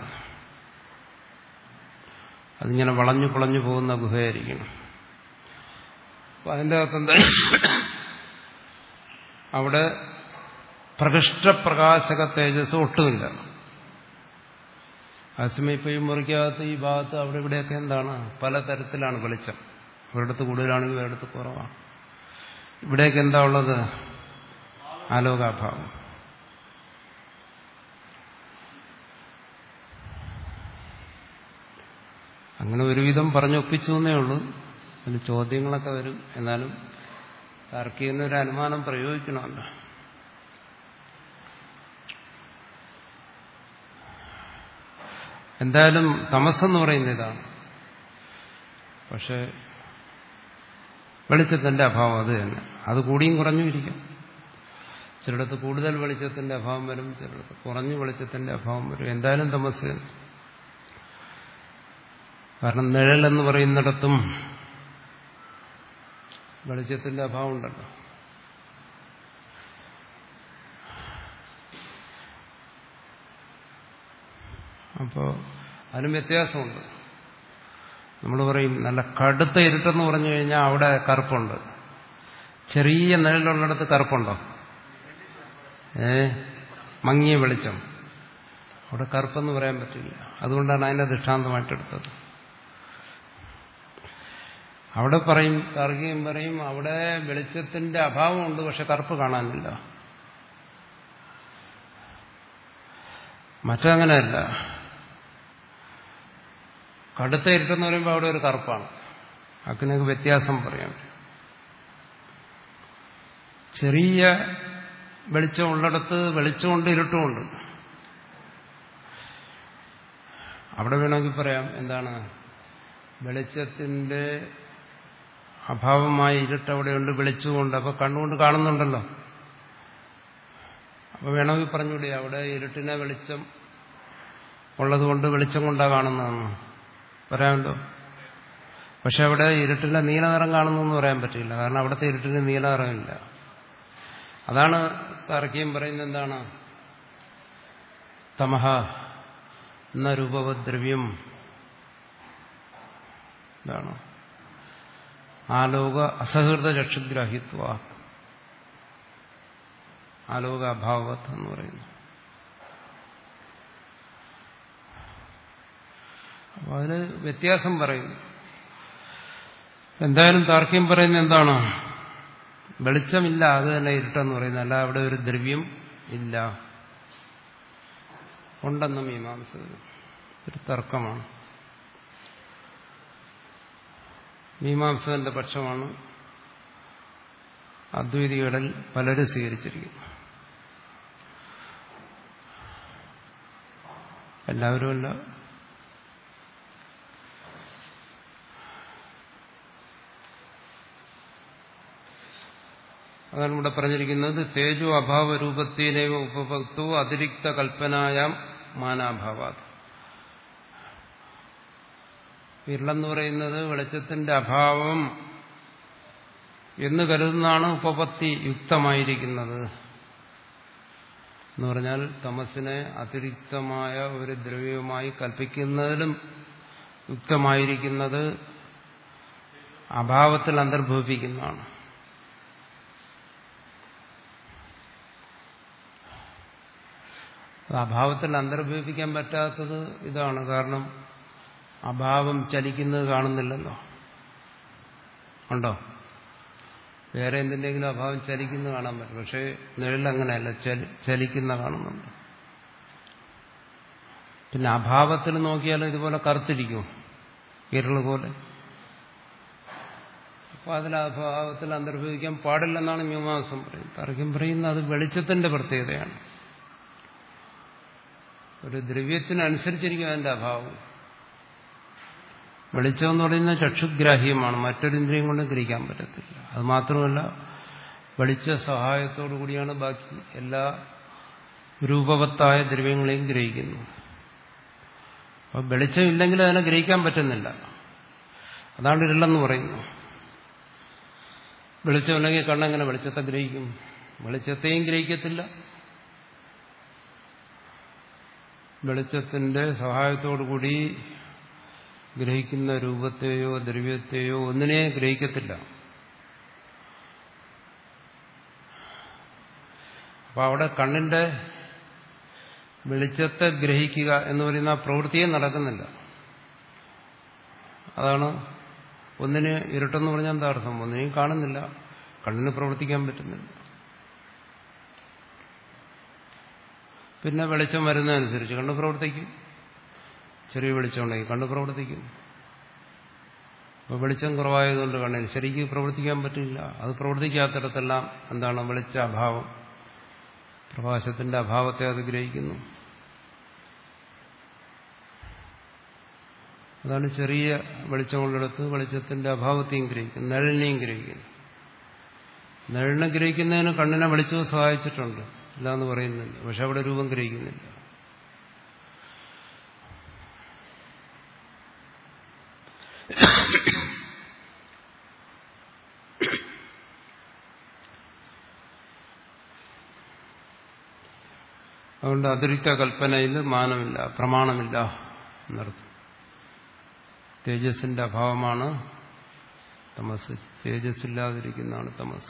അതിങ്ങനെ വളഞ്ഞു പുളഞ്ഞു പോകുന്ന ഗുഹയായിരിക്കണം. അപ്പൊ അതിൻ്റെ അകത്തെന്താ? അവിടെ പ്രകൃഷ്ടപ്രകാശക തേജസ് ഒട്ടുമില്ല. അതേസമയം ഇപ്പൊ ഈ മുറിക്കകത്ത് ഈ ഭാഗത്ത് അവിടെ ഇവിടെയൊക്കെ എന്താണ് പലതരത്തിലാണ് വെളിച്ചം. ഒരിടത്ത് കൂടുതലാണെങ്കിൽ ഒരിടത്ത് കുറവാണ്. ഇവിടെയൊക്കെ എന്താ ഉള്ളത്? ആലോകാഭാവം. അങ്ങനെ ഒരുവിധം പറഞ്ഞൊപ്പിച്ചു എന്നേ ഉള്ളൂ. അതിന് ചോദ്യങ്ങളൊക്കെ വരും. എന്നാലും താർക്കികനൊരു അനുമാനം പ്രയോഗിക്കണമല്ലോ. എന്തായാലും തമസ്സെന്ന് പറയുന്ന ഇതാണ്. പക്ഷെ വെളിച്ചത്തിന്റെ അഭാവം അത് തന്നെ. അത് കൂടിയും കുറഞ്ഞും ഇരിക്കും. ചിലയിടത്ത് കൂടുതൽ വെളിച്ചത്തിന്റെ അഭാവം വരും, ചിലയിടത്ത് കുറഞ്ഞു വെളിച്ചത്തിന്റെ അഭാവം വരും. എന്തായാലും തമസ്. കാരണം നിഴലെന്ന് പറയുന്നിടത്തും വെളിച്ചത്തിന്റെ അഭാവം ഉണ്ടല്ലോ. അപ്പോൾ അതിനും വ്യത്യാസമുണ്ട്. നമ്മൾ പറയും നല്ല കടുത്ത ഇരുട്ടെന്ന് പറഞ്ഞു കഴിഞ്ഞാൽ അവിടെ കറുപ്പുണ്ട്. ചെറിയ നിഴലുള്ളിടത്ത് കറുപ്പുണ്ടോ? ഏ മങ്ങിയ വെളിച്ചം, അവിടെ കറുപ്പെന്ന് പറയാൻ പറ്റില്ല. അതുകൊണ്ടാണ് അതിനെ ദൃഷ്ടാന്തമായിട്ടെടുത്തത്. അവിടെ പറയും, താർക്കികം പറയും, അവിടെ വെളിച്ചത്തിന്റെ അഭാവമുണ്ട്, പക്ഷെ കറുപ്പ് കാണാനില്ല. മറ്റങ്ങനെയല്ല. കടുത്ത ഇരുട്ടെന്ന് പറയുമ്പോൾ അവിടെ ഒരു കറുപ്പാണ്. അതിനൊക്കെ വ്യത്യാസം പറയാം. ചെറിയ വെളിച്ചം ഉള്ളിടത്ത് വെളിച്ചമുണ്ട്, ഇരുട്ടുമുണ്ട്. അവിടെ വേണമെങ്കിൽ പറയാം എന്താണ്, വെളിച്ചത്തിന്റെ അഭാവമായ ഇരുട്ട് അവിടെയുണ്ട്, വെളിച്ചമുണ്ട്. അപ്പൊ കണ്ണുകൊണ്ട് കാണുന്നുണ്ടല്ലോ. അപ്പൊ വേണമെങ്കിൽ പറഞ്ഞൂടെ അവിടെ ഇരുട്ടിനെ വെളിച്ചം ഉള്ളതുകൊണ്ട് വെളിച്ചം കൊണ്ടാണ് കാണുന്നതെന്ന് പറയാമല്ലോ. പക്ഷെ അവിടെ ഇരുട്ടിന്റെ നീലനിറം കാണുന്നു എന്ന് പറയാൻ പറ്റില്ല. കാരണം അവിടുത്തെ ഇരുട്ടിന് നീലനിറമില്ല. അതാണ് താർക്കികം പറയുന്നത്. എന്താണ്? തമഹ എന്ന രൂപവദ്രവ്യം എന്താണ്? ആലോക അസഹൃത ചക്ഷുഗ്രാഹിത്വ, ആലോക അഭാവത്ത് എന്ന് പറയുന്നു. അപ്പൊ അതിന് വ്യത്യാസം പറയുന്നു. എന്തായാലും താർക്കികം പറയുന്നത് എന്താണ്? വെളിച്ചമില്ല, അത് തന്നെ ഇരുട്ടെന്ന് പറയുന്നത്. അല്ല അവിടെ ഒരു ദ്രവ്യം ഇല്ല, ഉണ്ടെന്ന് മീമാംസ ഒരു തർക്കമാണ്. മീമാംസകന്റെ പക്ഷമാണ് അദ്വൈതികളിൽ പലരും സ്വീകരിച്ചിരിക്കുന്നു. എല്ലാവരുമല്ല. അതാണ് ഇവിടെ പറഞ്ഞിരിക്കുന്നത്. തേജോ അഭാവ രൂപത്തിനേവ ഉപഭക്തോ അതിരിക്ത കൽപ്പനായാം മാനാഭാവാത്. ഇരുളെന്ന് പറയുന്നത് വെളിച്ചത്തിന്റെ അഭാവം എന്ന് കരുതുന്നതാണ് ഉപപത്തി യുക്തമായിരിക്കുന്നത്. എന്ന് പറഞ്ഞാൽ തമസിനെ അതിരിക്തമായ ഒരു ദ്രവ്യവുമായി കൽപ്പിക്കുന്നതിലും യുക്തമായിരിക്കുന്നത് അഭാവത്തിൽ അന്തർഭവിപ്പിക്കുന്നതാണ്. അഭാവത്തിൽ അന്തർഭവിപ്പിക്കാൻ പറ്റാത്തത് ഇതാണ്. കാരണം അഭാവം ചലിക്കുന്നത് കാണുന്നില്ലല്ലോ. ഉണ്ടോ? വേറെ എന്തിൻ്റെങ്കിലും അഭാവം ചലിക്കുന്നത് കാണാൻ പറ്റും. പക്ഷേ നിഴലങ്ങനെയല്ല, ചലിക്കുന്ന കാണുന്നുണ്ട്. പിന്നെ അഭാവത്തിൽ നോക്കിയാൽ ഇതുപോലെ കറുത്തിരിക്കും, ഇരുള് പോലെ. അപ്പോൾ അതിൽ അഭാവത്തിൽ അന്തർഭവിക്കാൻ പാടില്ലെന്നാണ് മീമാംസം പറയുന്നത്. തർക്കം പറയുന്നത് അത് വെളിച്ചത്തിന്റെ പ്രത്യേകതയാണ്. ഒരു ദ്രവ്യത്തിനനുസരിച്ചിരിക്കും അതിന്റെ അഭാവം. വെളിച്ചം എന്ന് പറയുന്നത് ചക്ഷുഗ്രാഹ്യമാണ്, മറ്റൊരു ഇന്ദ്രിയം കൊണ്ട് ഗ്രഹിക്കാൻ പറ്റത്തില്ല. അത് മാത്രമല്ല, വെളിച്ച സഹായത്തോടു കൂടിയാണ് ബാക്കി എല്ലാ രൂപവത്തായ ദ്രവ്യങ്ങളെയും ഗ്രഹിക്കുന്നത്. അപ്പോൾ വെളിച്ചമില്ലെങ്കിൽ അതിനെ ഗ്രഹിക്കാൻ പറ്റുന്നില്ല. അതാണ് ഇരുളെന്ന് പറയുന്നത്. വെളിച്ചമില്ലെങ്കിൽ കണ്ണെങ്ങനെ വെളിച്ചത്തെ ഗ്രഹിക്കും? വെളിച്ചത്തെയും ഗ്രഹിക്കത്തില്ല. വെളിച്ചത്തിന്റെ സഹായത്തോടുകൂടി ഗ്രഹിക്കുന്ന രൂപത്തെയോ ദ്രവ്യത്തെയോ ഒന്നിനെ ഗ്രഹിക്കത്തില്ല. അപ്പൊ അവിടെ കണ്ണിന്റെ വെളിച്ചത്തെ ഗ്രഹിക്കുക എന്ന് പറയുന്ന ആ പ്രവൃത്തിയെ നടക്കുന്നില്ല. അതാണ് ഒന്നിന് ഇരുട്ടെന്ന് പറഞ്ഞാൽ എന്താ അർത്ഥം? ഒന്നിനെയും കാണുന്നില്ല, കണ്ണിന് പ്രവർത്തിക്കാൻ പറ്റുന്നില്ല. പിന്നെ വെളിച്ചം വരുന്നതനുസരിച്ച് കണ്ണ് പ്രവർത്തിക്കും. ചെറിയ വെളിച്ചം ഉണ്ടെങ്കിൽ കണ്ണ് പ്രവർത്തിക്കും. അപ്പോൾ വെളിച്ചം കുറവായതുകൊണ്ട് കണ്ണിന് ശരിക്കും പ്രവർത്തിക്കാൻ പറ്റില്ല. അത് പ്രവർത്തിക്കാത്തിടത്തെല്ലാം എന്താണ്? വെളിച്ച അഭാവം, പ്രകാശത്തിന്റെ അഭാവത്തെ അത് ഗ്രഹിക്കുന്നു. അതാണ് ചെറിയ വെളിച്ചമുള്ളിടത്ത് വെളിച്ചത്തിന്റെ അഭാവത്തെയും ഗ്രഹിക്കുന്നു, നിഴലിനെയും ഗ്രഹിക്കുന്നു. നിഴലിനെ ഗ്രഹിക്കുന്നതിന് കണ്ണിനെ വെളിച്ചവും സഹായിച്ചിട്ടുണ്ട്, ഇല്ല എന്ന് പറയുന്നില്ല. പക്ഷെ അവിടെ രൂപം ഗ്രഹിക്കുന്നില്ല. അതുകൊണ്ട് അതിരിക്ത കൽപ്പനയിൽ മാനമില്ല, പ്രമാണമില്ല എന്നർത്ഥം. തേജസ്സിന്റെ അഭാവമാണ് തമസ്. തേജസ്സില്ലാതിരിക്കുന്നതാണ് തമസ്.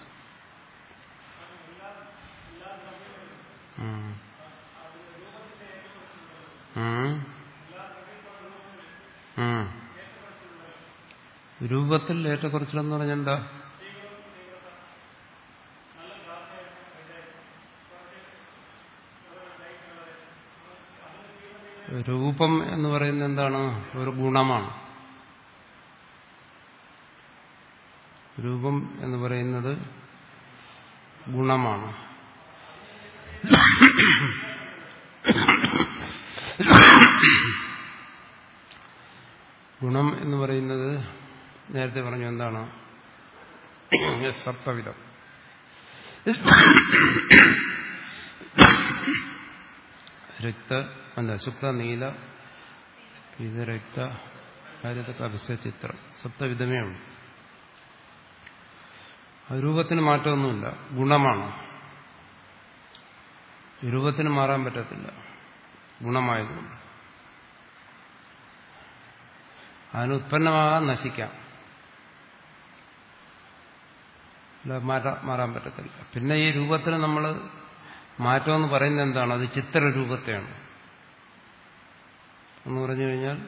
രൂപത്തിൽ ഏറ്റക്കുറച്ചിലെന്ന് പറഞ്ഞാൽ എന്താ? രൂപം എന്ന് പറയുന്നത് എന്താണ്? ഒരു ഗുണമാണ്. രൂപം എന്ന് പറയുന്നത് ഗുണമാണ്. ഗുണം എന്ന് പറയുന്നത് നേരത്തെ പറഞ്ഞു എന്താണ്? സപ്തവിധം. രക്ത എന്താ? ശുക്ത, നീല, ഇത് രക്ത, ഹരിത, കവിശ, ചിത്രം. സപ്തവിധമേ ഉള്ളൂ. രൂപത്തിന് മാറ്റമൊന്നുമില്ല, ഗുണമാണ്. രൂപത്തിന് മാറാൻ പറ്റത്തില്ല, ഗുണമായതുകൊണ്ട്. അതിന് ഉത്പന്നമാകാൻ നശിക്കാം, മാറാൻ പറ്റത്തില്ല. പിന്നെ ഈ രൂപത്തിന് നമ്മൾ മാറ്റമെന്ന് പറയുന്നത് എന്താണ്? അത് ചിത്രരൂപത്തെയാണ്. എന്ന് പറഞ്ഞു കഴിഞ്ഞാൽ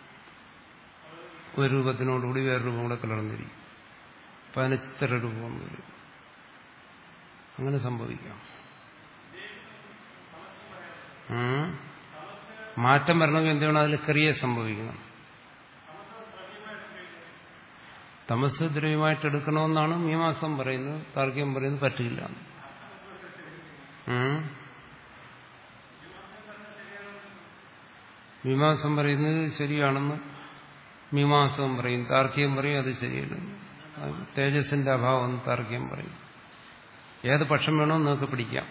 ഒരു രൂപത്തിനോടുകൂടി വേറെ രൂപം കൂടെ കലർന്നിരിക്കും. അപ്പം അതിന് ചിത്രരൂപം വരും. അങ്ങനെ സംഭവിക്കാം. മാറ്റം വരണമെങ്കിൽ എന്ത് വേണം? അതിൽ ക്രിയ സംഭവിക്കണം. തമസ് ദ്രവ്യമായിട്ട് എടുക്കണമെന്നാണ് മീമാംസം പറയുന്നത്. താർക്കികം പറയുന്നത് പറ്റില്ല. മീമാംസം പറയുന്നത് ശരിയാണെന്ന് മീമാംസം പറയും, താർക്കികം പറയും അത് ശരിയല്ലെന്ന്. തേജസ്സിന്റെ അഭാവം താർക്കികം പറയും. ഏത് പക്ഷം വേണോ നിങ്ങൾക്ക് പിടിക്കാം.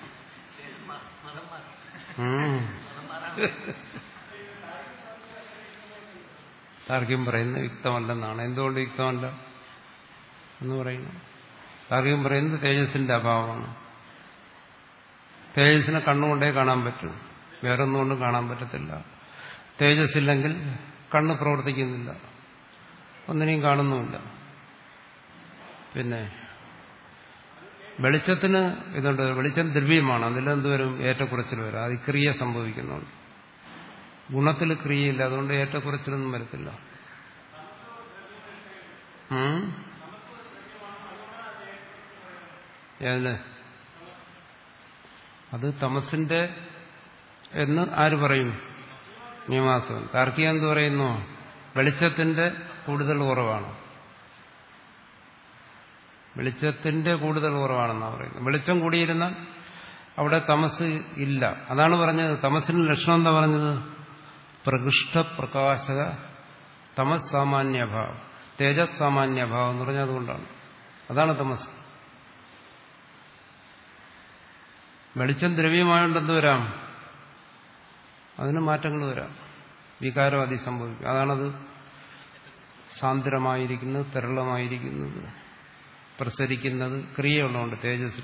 താർക്കികം പറയുന്നത് യുക്തമല്ലെന്നാണ്. എന്തുകൊണ്ട് യുക്തമല്ല എന്ന് പറയുന്നു? താർക്കികം പറയുന്നത് തേജസ്സിന്റെ അഭാവമാണ്. തേജസ്സിനെ കണ്ണുകൊണ്ടേ കാണാൻ പറ്റും, വേറൊന്നുകൊണ്ടും കാണാൻ പറ്റത്തില്ല. തേജസ്സില്ലെങ്കിൽ കണ്ണ് പ്രവർത്തിക്കുന്നില്ല, ഒന്നിനെയും കാണുന്നുമില്ല. പിന്നെ വെളിച്ചത്തിന് ഇതുണ്ട്, വെളിച്ചം ദ്രവ്യമാണ്, അതിലെന്തുവരും ഏറ്റക്കുറച്ചിൽ വരും, അത് ക്രിയ സംഭവിക്കുന്നുണ്ട്. ഗുണത്തിൽ ക്രിയയില്ല, അതുകൊണ്ട് ഏറ്റക്കുറച്ചിലൊന്നും വരത്തില്ല. ഏതിന്? അത് തമസിന്റെ എന്ന് ആര് പറയും? മീമാംസകൻ. താർക്കികം എന്ത് പറയുന്നു? വെളിച്ചത്തിന്റെ കൂടുതൽ കുറവാണ്, വെളിച്ചത്തിന്റെ കൂടുതൽ കുറവാണെന്നാണ് പറയുന്നത്. വെളിച്ചം കൂടിയിരുന്നാൽ അവിടെ തമസ് ഇല്ല. അതാണ് പറഞ്ഞത്. തമസിന് ലക്ഷണം എന്താ പറഞ്ഞത്? പ്രകൃഷ്ട പ്രകാശക തമസ് സാമാന്യഭാവം, തേജസ് സാമാന്യഭാവം എന്ന് പറഞ്ഞാൽ അതുകൊണ്ടാണ്. അതാണ് തമസ്. വെളിച്ചം ദ്രവ്യമായോണ്ടെന്ത് വരാം? അതിന് മാറ്റങ്ങൾ വരാം, വികാരം അതി സംഭവിക്കും. അതാണത് സാന്ദ്രമായിരിക്കുന്നത്, തരളമായിരിക്കുന്നത്, പ്രസരിക്കുന്നത്, ക്രിയയുള്ളതുകൊണ്ട് തേജസ്സിൽ.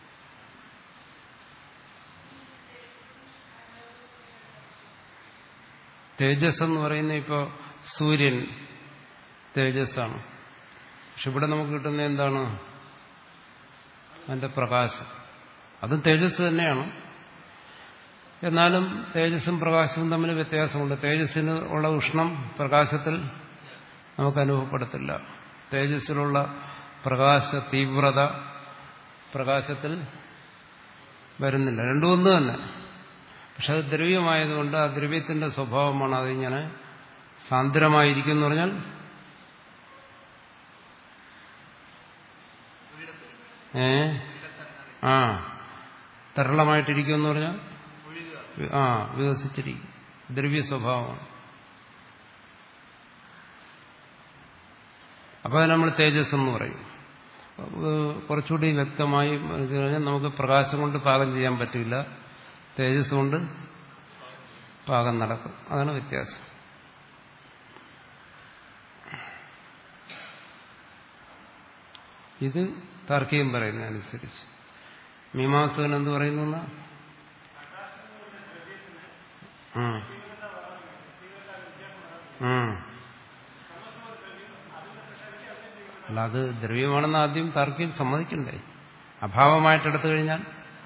തേജസ് എന്ന് പറയുന്നത് ഇപ്പോൾ സൂര്യൻ തേജസ്സാണ്. പക്ഷെ ഇവിടെ നമുക്ക് കിട്ടുന്ന എന്താണ്? അതിന്റെ പ്രകാശം. അതും തേജസ് തന്നെയാണ്. എന്നാലും തേജസ്സും പ്രകാശവും തമ്മിൽ വ്യത്യാസമുണ്ട്. തേജസ്സിന് ഉള്ള ഉഷ്ണം പ്രകാശത്തിൽ നമുക്ക് അനുഭവപ്പെടത്തില്ല. തേജസ്സിലുള്ള പ്രകാശ തീവ്രത പ്രകാശത്തിൽ വരുന്നില്ല. രണ്ടും ഒന്ന് തന്നെ. പക്ഷെ അത് ദ്രവ്യമായതുകൊണ്ട് ആ ദ്രവ്യത്തിന്റെ സ്വഭാവമാണ് അതിങ്ങനെ സാന്ദ്രമായിരിക്കും എന്ന് പറഞ്ഞാൽ ഏ ആ തരളമായിട്ടിരിക്കുമെന്ന് പറഞ്ഞാൽ ആ വികസിച്ചിരിക്കും, ദ്രവ്യ സ്വഭാവമാണ്. അപ്പോൾ അത് നമ്മൾ തേജസ് എന്ന് പറയും. കുറച്ചുകൂടി വ്യക്തമായി കഴിഞ്ഞാൽ നമുക്ക് പ്രകാശം കൊണ്ട് പാകം ചെയ്യാൻ പറ്റില്ല, തേജസ് കൊണ്ട് പാകം നടക്കും. അതാണ് വ്യത്യാസം. ഇത് താർക്കികം പറയുന്നതനുസരിച്ച്. മീമാംസകൻ എന്ത് പറയുന്നു? അല്ല, അത് ദ്രവ്യമാണെന്ന് ആദ്യം താർക്കികം സമ്മതിക്കണ്ടേ? അഭാവമായിട്ടെടുത്തു കഴിഞ്ഞാൽ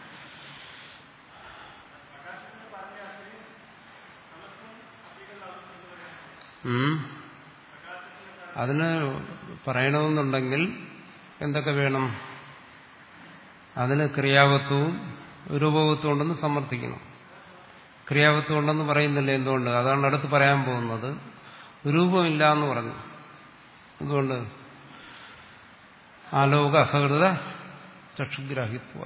അതിന് പറയണമെന്നുണ്ടെങ്കിൽ എന്തൊക്കെ വേണം? അതിന് ക്രിയാവത്വവും രൂപവത്വം ഉണ്ടെന്ന് സമർത്ഥിക്കണം. ക്രിയാവത്വം ഉണ്ടെന്ന് പറയുന്നില്ല. എന്തുകൊണ്ട്? അതാണ് അടുത്ത് പറയാൻ പോകുന്നത്. രൂപമില്ല എന്ന് പറഞ്ഞു. എന്തുകൊണ്ട്? ആലോക അസകൃത ചക്ഷുഗ്രാഹിത്വ.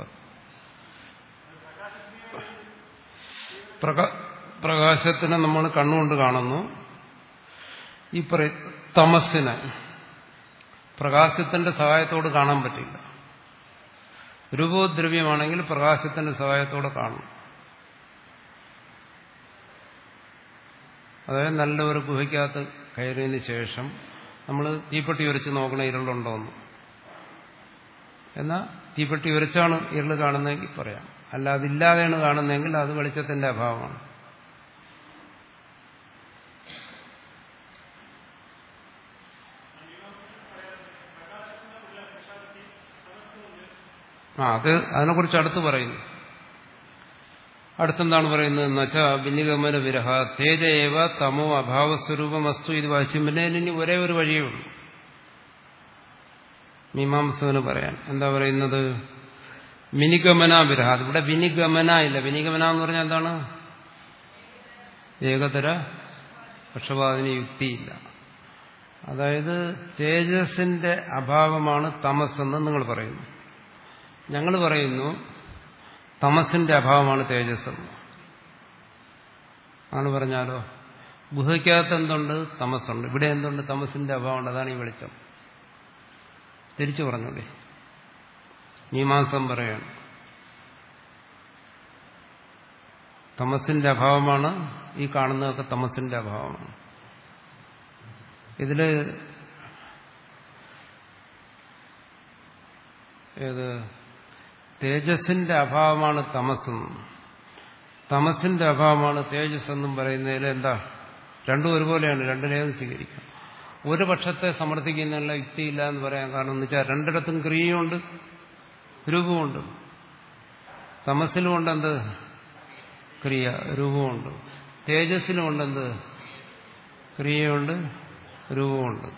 പ്രകാശത്തിനെ നമ്മൾ കണ്ണുകൊണ്ട് കാണുന്നു. ഈ തമസ്സിനെ പ്രകാശത്തിന്റെ സഹായത്തോട് കാണാൻ പറ്റില്ല. രൂപദ്രവ്യമാണെങ്കിൽ പ്രകാശത്തിന്റെ സഹായത്തോടെ കാണും. അതായത് നല്ല ഒരു ഗുഹയ്ക്കകത്ത് കയറിയതിന് ശേഷം നമ്മൾ തീപ്പെട്ടി ഉരച്ച് നോക്കണ ഇരുളുണ്ടോന്ന്. എന്നാൽ തീപ്പെട്ടി ഉരച്ചാണ് ഇരുള് കാണുന്നതെങ്കിൽ പറയാം. അല്ല, അതില്ലാതെയാണ് കാണുന്നതെങ്കിൽ അത് വെളിച്ചത്തിന്റെ അഭാവമാണ്. ആ അത് അതിനെക്കുറിച്ച് അടുത്ത് പറയുന്നു. അടുത്തെന്താണ് പറയുന്നത് എന്ന് വെച്ചാൽ വിനിഗമന വിരഹ തേജേവ തമോ അഭാവസ്വരൂപമസ്തു. ഇത് വായിച്ചും പിന്നെ ഇനി ഒരേ ഒരു വഴിയേ ഉള്ളൂ മീമാംസകന് പറയാൻ. എന്താ പറയുന്നത്? വിനിഗമന വിരഹ. ഇവിടെ വിനിഗമന ഇല്ല. വിനിഗമന എന്ന് പറഞ്ഞാൽ എന്താണ്? ഏകതര പക്ഷപാതിന് യുക്തിയില്ല. അതായത് തേജസ്സിന്റെ അഭാവമാണ് തമസ്സെന്ന് നിങ്ങൾ പറയുന്നു. ഞങ്ങൾ പറയുന്നു തമസിന്റെ അഭാവമാണ് തേജസ്സെന്ന്. അങ്ങനെ പറഞ്ഞാലോ? ഗുഹയ്ക്കകത്ത് എന്തുണ്ട്? തമസ്സുണ്ട്. ഇവിടെ എന്തുണ്ട്? തമസിന്റെ അഭാവമുണ്ട്. അതാണ് ഈ വെളിച്ചം. തിരിച്ചു പറഞ്ഞൂടെ? മീമാംസം പറയാണ് തമസിന്റെ അഭാവമാണ് ഈ കാണുന്നതൊക്കെ തമസിന്റെ അഭാവമാണ്. ഇതില് ഏത് തേജസ്സിന്റെ അഭാവമാണ് തമസ്സെന്നും തമസിന്റെ അഭാവമാണ് തേജസ് എന്നും പറയുന്നതിൽ എന്താ രണ്ടും ഒരുപോലെയാണ്, രണ്ടിനെയും സ്വീകരിക്കാം. ഒരു പക്ഷത്തെ സമർത്ഥിക്കുന്നതിനുള്ള യുക്തിയില്ല എന്ന് പറയാൻ കാരണം എന്ന് വെച്ചാൽ രണ്ടിടത്തും ക്രിയയുണ്ട് രൂപമുണ്ട്. തമസിലുമുണ്ടെന്ത് ക്രിയ രൂപമുണ്ട്, തേജസ്സിലുമുണ്ടെന്ത് ക്രിയയുണ്ട് രൂപമുണ്ട്.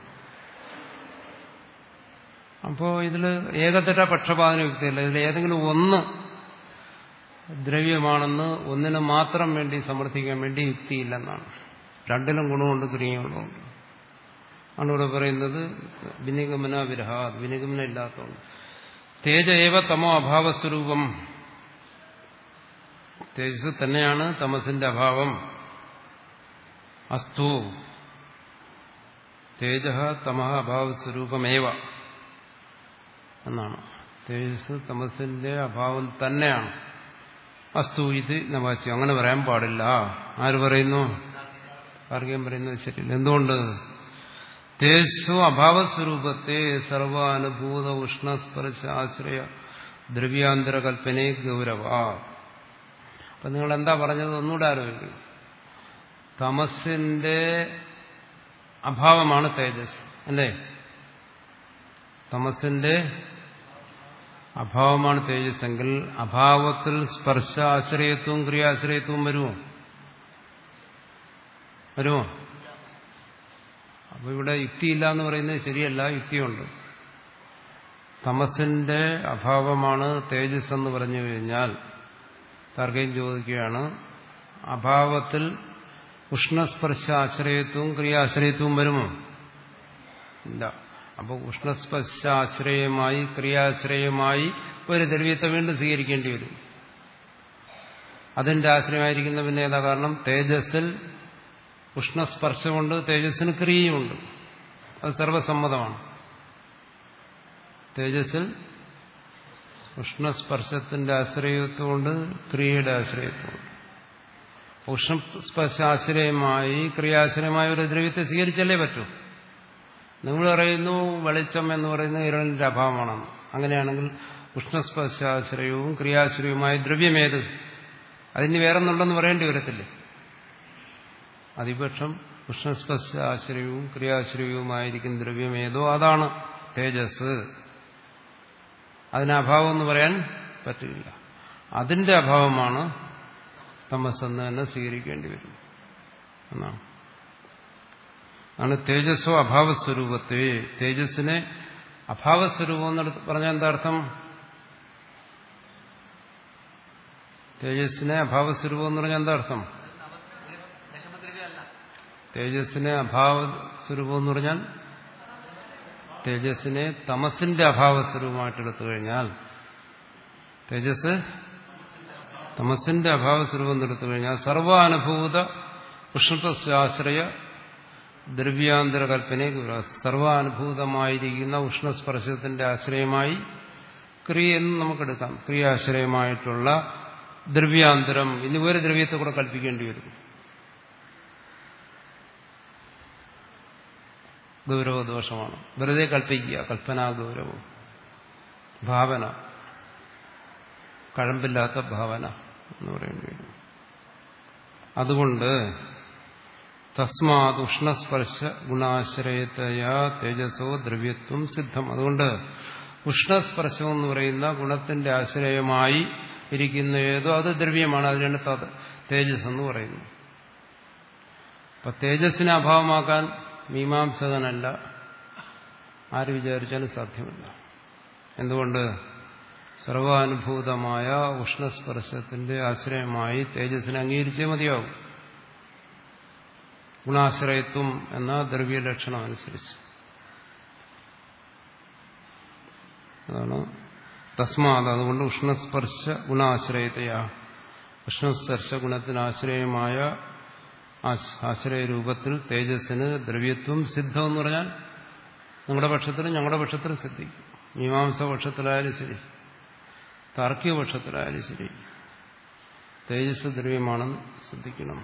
അപ്പോൾ ഇതിൽ ഏകതര പക്ഷപാതന യുക്തിയല്ല. ഇതിൽ ഏതെങ്കിലും ഒന്ന് ദ്രവ്യമാണെന്ന് ഒന്നിന് മാത്രം വേണ്ടി സമർത്ഥിക്കാൻ വേണ്ടി യുക്തിയില്ലെന്നാണ്. രണ്ടിലും ഗുണമുണ്ട് ക്രിയകളുമുണ്ട് ആണ് ഇവിടെ പറയുന്നത്. വിനിഗമന വിരഹ വിനിഗമനം ഇല്ലാത്തതുകൊണ്ട് തേജ ഏവ തമോ അഭാവസ്വരൂപം. തേജസ് തന്നെയാണ് തമസിന്റെ അഭാവം. അസ്തു തേജ തമഹ അഭാവസ്വരൂപമേവ എന്നാണ്. തേജസ് തമസിന്റെ അഭാവം തന്നെയാണ്. അസ്തു ഇത് നവാച്യം. അങ്ങനെ പറയാൻ പാടില്ല. ആര് പറയുന്നു? ആർഗ്യം പറയുന്നത് ശരിയില്ല. എന്തുകൊണ്ട്? തേജസ്സു അഭാവസ്വരൂപത്തെ സർവാനുഭൂത ഉഷ്ണസ്പർശ ആശ്രയ ദ്രവ്യാന്തര കൽപ്പനേ ഗൗരവ. അപ്പൊ നിങ്ങൾ എന്താ പറഞ്ഞത്? ഒന്നുകൂടെ ആലോചിക്കും. തമസിന്റെ അഭാവമാണ് തേജസ് അല്ലേ? തമസിന്റെ അഭാവമാണ് തേജസ്സെങ്കിൽ അഭാവത്തിൽ സ്പർശ ആശ്രയത്വവും ക്രിയാശ്രയത്വവും വരുമോ? വരുമോ? അപ്പൊ ഇവിടെ യുക്തിയില്ല എന്ന് പറയുന്നത് ശരിയല്ല, യുക്തിയുണ്ട്. തമസിന്റെ അഭാവമാണ് തേജസ് എന്ന് പറഞ്ഞു കഴിഞ്ഞാൽ താർക്കികം ചോദിക്കുകയാണ്, അഭാവത്തിൽ ഉഷ്ണസ്പർശ ആശ്രയത്വവും ക്രിയാശ്രയത്വവും വരുമോ? ഇല്ല. അപ്പോൾ ഉഷ്ണസ്പർശാശ്രയമായി ക്രിയാശ്രയമായി ഒരു ദ്രവ്യത്തെ വീണ്ടും സ്വീകരിക്കേണ്ടി വരും. അതിന്റെ ആശ്രയമായിരിക്കുന്ന പിന്നെ ഏതാ? കാരണം തേജസ്സിൽ ഉഷ്ണസ്പർശമുണ്ട്, തേജസ്സിന് ക്രിയയുമുണ്ട്. അത് സർവസമ്മതമാണ്. തേജസ്സിൽ ഉഷ്ണസ്പർശത്തിന്റെ ആശ്രയത്വമുണ്ട്, ക്രിയയുടെ ആശ്രയത്വമുണ്ട്. ഉഷ്ണസ്പർശാശ്രയമായി ക്രിയാശ്രയമായ ഒരു ദ്രവ്യത്തെ സ്വീകരിച്ചല്ലേ പറ്റൂ. നിങ്ങൾ പറയുന്നു വെളിച്ചം എന്ന് പറയുന്നത് ഇരളിന്റെ അഭാവമാണെന്ന്. അങ്ങനെയാണെങ്കിൽ ഉഷ്ണസ്പർശാശ്രയവും ക്രിയാശ്രയവുമായ ദ്രവ്യമേത്? അതിന് വേറൊന്നുണ്ടെന്ന് പറയേണ്ടി വരത്തില്ലേ? അതിപക്ഷം ഉഷ്ണസ്പർശാശ്രയവും ക്രിയാശ്രയവുമായിരിക്കുന്ന ദ്രവ്യമേതോ അതാണ് തേജസ്. അതിന് അഭാവം എന്ന് പറയാൻ പറ്റില്ല. അതിന്റെ അഭാവമാണ് തമസ്സെന്ന് തന്നെ സ്വീകരിക്കേണ്ടി വരും എന്നാണ്. ആണ് തേജസ്സോ അഭാവസ്വരൂപത്തെ. തേജസ്സിനെ അഭാവസ്വരൂപം എന്ന് പറഞ്ഞാൽ എന്താ അർത്ഥം? തേജസ്സിനെ അഭാവസ്വരൂപം എന്ന് പറഞ്ഞാൽ എന്താ അർത്ഥം? തേജസ്സിനെ അഭാവസ്വരൂപം എന്ന് പറഞ്ഞാൽ തേജസ്സിനെ തമസിന്റെ അഭാവസ്വരൂപമായിട്ട് എടുത്തു കഴിഞ്ഞാൽ, തേജസ് തമസിന്റെ അഭാവസ്വരൂപം എടുത്തു കഴിഞ്ഞാൽ സർവാനുഭൂത ഉഷ്ണത്വശാശ്രയ ദ്രവ്യാന്തര കൽപ്പനയെ സർവാനുഭൂതമായിരിക്കുന്ന ഉഷ്ണസ്പർശത്തിന്റെ ആശ്രയമായി ക്രിയ എന്ന് നമുക്കെടുക്കാം. ക്രിയാശ്രയമായിട്ടുള്ള ദ്രവ്യാന്തരം ഇനി ഒരു ദ്രവ്യത്തെ കൂടെ കൽപ്പിക്കേണ്ടി വരും. ഗൗരവദോഷമാണ്. വെറുതെ കൽപ്പിക്കുക. കൽപ്പനാ ഗൗരവം, ഭാവന, കഴമ്പില്ലാത്ത ഭാവന എന്ന് പറയേണ്ടി വരും. അതുകൊണ്ട് തസ്മാത് ഉഷ്ണസ്പർശ ഗുണാശ്രയതയാ തേജസോ ദ്രവ്യത്വം സിദ്ധം. അതുകൊണ്ട് ഉഷ്ണസ്പർശം എന്ന് പറയുന്ന ഗുണത്തിന്റെ ആശ്രയമായി ഇരിക്കുന്ന ഏതോ അത് ദ്രവ്യമാണ്. അതിനാണ് തേജസ് എന്ന് പറയുന്നത്. അപ്പൊ തേജസ്സിനെ അഭാവമാക്കാൻ മീമാംസകനല്ല ആര് വിചാരിച്ചാലും സാധ്യമല്ല. എന്തുകൊണ്ട്? സർവാനുഭൂതമായ ഉഷ്ണസ്പർശത്തിന്റെ ആശ്രയമായി തേജസ്സിനെ അംഗീകരിച്ചേ മതിയാവും. ഗുണാശ്രയത്വം എന്ന ദ്രവ്യലക്ഷണം അനുസരിച്ച്. അതാണ് തസ്മാത്. അതുകൊണ്ട് ഉഷ്ണസ്പർശ ഗുണാശ്രയതയാ, ഉഷ്ണസ്പർശ ഗുണത്തിനാശ്രയമായ ആശ്രയരൂപത്തിൽ തേജസ്സിന് ദ്രവ്യത്വം സിദ്ധം എന്ന് പറഞ്ഞാൽ നിങ്ങളുടെ പക്ഷത്തിലും ഞങ്ങളുടെ പക്ഷത്തിലും സിദ്ധിക്കും. മീമാംസ പക്ഷത്തിലായാലും ശരി, താർക്കിക പക്ഷത്തിലായാലും ശരി, തേജസ് ദ്രവ്യമാണെന്ന് സിദ്ധിക്കണം.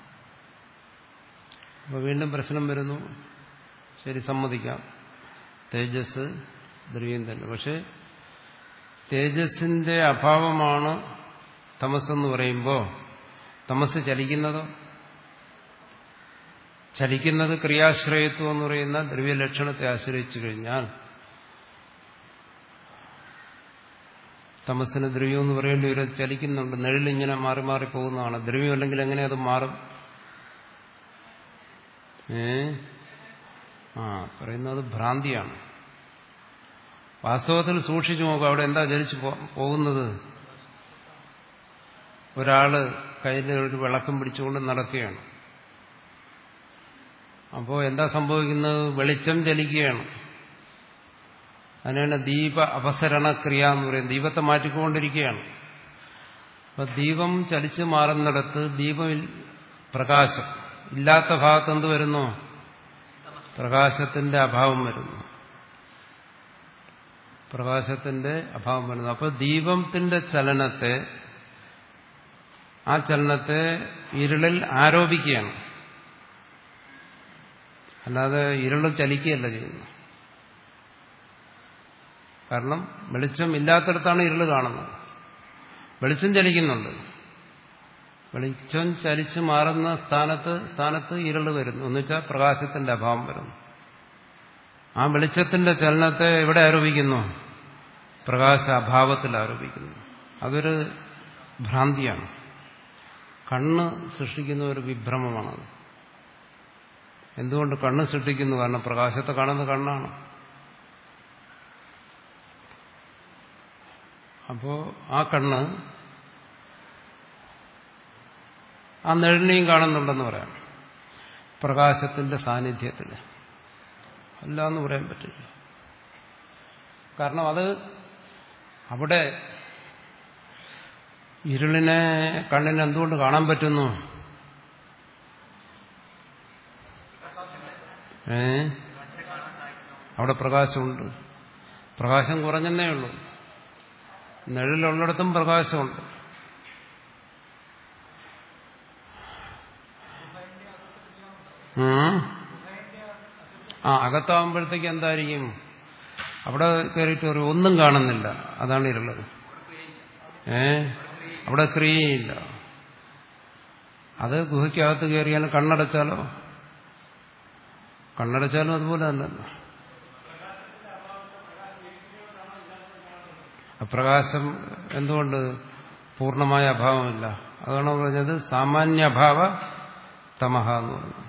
അപ്പോൾ വീണ്ടും പ്രശ്നം വരുന്നു. ശരി, സമ്മതിക്കാം, തേജസ് ദ്രവ്യം തന്നെ. പക്ഷെ തേജസ്സിന്റെ അഭാവമാണ് തമസ്സെന്ന് പറയുമ്പോൾ തമസ് ചലിക്കുന്നതോ? ചലിക്കുന്നത് ക്രിയാശ്രയത്വം എന്ന് പറയുന്ന ദ്രവ്യലക്ഷണത്തെ ആശ്രയിച്ചു കഴിഞ്ഞാൽ തമസ്സിന് ദ്രവ്യം എന്ന് പറയേണ്ടി വരും. ചലിക്കുന്നുണ്ട്, നിഴലിങ്ങനെ മാറി മാറി പോകുന്നതാണ്. ദ്രവ്യം അല്ലെങ്കിൽ എങ്ങനെ അത് മാറും? ഏ ആ പറയുന്നത് ഭ്രാന്തിയാണ്. വാസ്തവത്തിൽ സൂക്ഷിച്ചു നോക്കുക, അവിടെ എന്താ ചലിച്ചു പോകുന്നത്? ഒരാള് കയ്യിൽ ഒരു വിളക്കം പിടിച്ചുകൊണ്ട് നടക്കുകയാണ്. അപ്പോൾ എന്താ സംഭവിക്കുന്നത്? വെളിച്ചം ചലിക്കുകയാണ്. അതിനാണ് ദീപ അപസരണക്രിയ എന്ന് പറയുന്നത്. ദീപത്തെ മാറ്റിക്കൊണ്ടിരിക്കുകയാണ്. അപ്പൊ ദീപം ചലിച്ചു മാറുന്നിടത്ത് ദീപം പ്രകാശം ഇല്ലാത്ത ഭാഗത്ത് എന്ത് വരുന്നു? പ്രകാശത്തിന്റെ അഭാവം വരുന്നു. പ്രകാശത്തിന്റെ അഭാവം വരുന്നു. അപ്പൊ ദീപത്തിന്റെ ചലനത്തെ, ആ ചലനത്തെ ഇരുളിൽ ആരോപിക്കുകയാണ്. അല്ലാതെ ഇരുൾ ചലിക്കുകയല്ല ചെയ്യുന്നു. കാരണം വെളിച്ചം ഇല്ലാത്തടത്താണ് ഇരുൾ കാണുന്നത്. വെളിച്ചം ചലിക്കുന്നുണ്ട്. വെളിച്ചം ചലിച്ചു മാറുന്ന സ്ഥാനത്ത് സ്ഥാനത്ത് ഇരുൾ വരുന്നു. എന്ന് വെച്ചാൽ പ്രകാശത്തിന്റെ അഭാവം വരുന്നു. ആ വെളിച്ചത്തിന്റെ ചലനത്തെ എവിടെ ആരോപിക്കുന്നു? പ്രകാശ അഭാവത്തിൽ ആരോപിക്കുന്നു. അതൊരു ഭ്രാന്തിയാണ്. കണ്ണ് സൃഷ്ടിക്കുന്ന ഒരു വിഭ്രമമാണത്. എന്തുകൊണ്ട് കണ്ണ് സൃഷ്ടിക്കുന്നു? കാരണം പ്രകാശത്തെ കാണുന്നത് കണ്ണാണ്. അപ്പോ ആ കണ്ണ് ആ നിഴലിനെയും കാണുന്നുണ്ടെന്ന് പറയാം. പ്രകാശത്തിന്റെ സാന്നിധ്യത്തിൽ അല്ല എന്ന് പറയാൻ പറ്റില്ല. കാരണം അത് അവിടെ ഇരുളിനെ കണ്ണിന് എന്തുകൊണ്ട് കാണാൻ പറ്റുന്നു? ഏ അവിടെ പ്രകാശമുണ്ട്. പ്രകാശം കുറഞ്ഞെന്നേ ഉള്ളൂ. നിഴലുള്ളിടത്തും പ്രകാശമുണ്ട്. ആ അകത്താവുമ്പോഴത്തേക്ക് എന്തായിരിക്കും? അവിടെ കയറിയിട്ട് ഒരു ഒന്നും കാണുന്നില്ല. അതാണ് ഇരുളത്. ഏ അവിടെ ക്രിയയില്ല. അത് ഗുഹയ്ക്കകത്ത് കയറിയാൽ കണ്ണടച്ചാലോ? കണ്ണടച്ചാലും അതുപോലെ തന്നെ. പ്രകാശം എന്തുകൊണ്ട്? പൂർണ്ണമായ അഭാവമില്ല. അതാണ് പറഞ്ഞത് സാമാന്യഭാവ തമഹ എന്ന് പറയുന്നത്.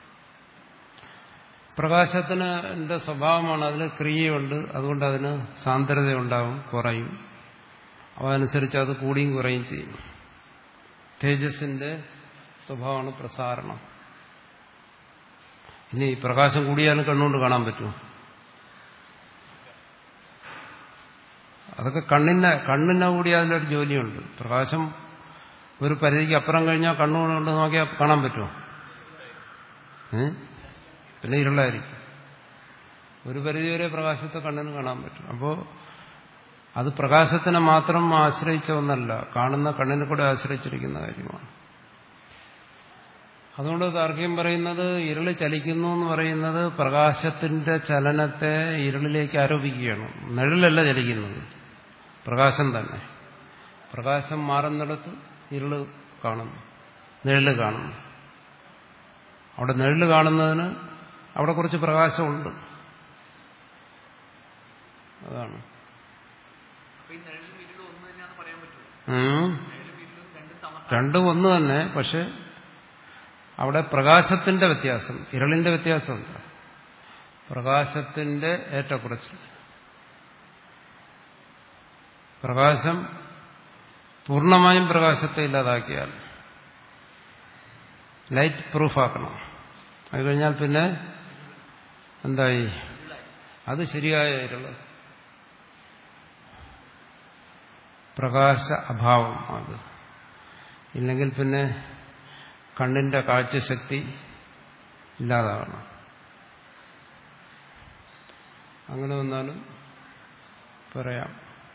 പ്രകാശത്തിന് എന്റെ സ്വഭാവമാണ്, അതിന് ക്രിയയുണ്ട്. അതുകൊണ്ട് അതിന് സാന്ദ്രതയുണ്ടാവും, കുറയും. അതനുസരിച്ച് അത് കൂടിയും കുറയും ചെയ്യും. തേജസ്സിന്റെ സ്വഭാവമാണ് പ്രസാരണം. ഇനി പ്രകാശം കൂടിയാലും കണ്ണുകൊണ്ട് കാണാൻ പറ്റുമോ? അതൊക്കെ കണ്ണിന്റെ കണ്ണിന്റെ കൂടി അതിലൊരു ജോലിയുണ്ട്. പ്രകാശം ഒരു പരിധിക്ക് അപ്പുറം കഴിഞ്ഞാൽ കണ്ണുകൊണ്ട് നോക്കിയാൽ കാണാൻ പറ്റുമോ? ഏ പിന്നെ ഇരുളായിരിക്കും. ഒരു പരിധിവരെ പ്രകാശത്തെ കണ്ണിന് കാണാൻ പറ്റും. അപ്പോൾ അത് പ്രകാശത്തിനെ മാത്രം ആശ്രയിച്ച ഒന്നല്ല, കാണുന്ന കണ്ണിനെ കൂടെ ആശ്രയിച്ചിരിക്കുന്ന കാര്യമാണ്. അതുകൊണ്ട് താർക്കികം പറയുന്നത് ഇരുള് ചലിക്കുന്നു എന്ന് പറയുന്നത് പ്രകാശത്തിന്റെ ചലനത്തെ ഇരുളിലേക്ക് ആരോപിക്കുകയാണ്. നിഴലല്ല ചലിക്കുന്നത്, പ്രകാശം തന്നെ. പ്രകാശം മാറുന്നിടത്ത് ഇരുള് കാണുന്നു, നിഴല് കാണുന്നു. അവിടെ നിഴല് കാണുന്നതിന് അവിടെ കുറച്ച് പ്രകാശമുണ്ട്. അതാണ്. രണ്ടും ഒന്ന് തന്നെ. പക്ഷെ അവിടെ പ്രകാശത്തിന്റെ വ്യത്യാസം, ഇരുളിന്റെ വ്യത്യാസമുണ്ട്. പ്രകാശത്തിന്റെ ഏറ്റക്കുറച്ചിൽ. പ്രകാശം പൂർണ്ണമായും പ്രകാശത്തെ ഇല്ലാതാക്കിയാൽ ലൈറ്റ് പ്രൂഫാക്കണം. അത് കഴിഞ്ഞാൽ പിന്നെ എന്തായി? അത് ശരിയായ ഇരുള്, പ്രകാശ അഭാവം. അത് ഇല്ലെങ്കിൽ പിന്നെ കണ്ണിന്റെ കാഴ്ചശക്തി ഇല്ലാതാകണം. അങ്ങനെ വന്നാലും പറയാം.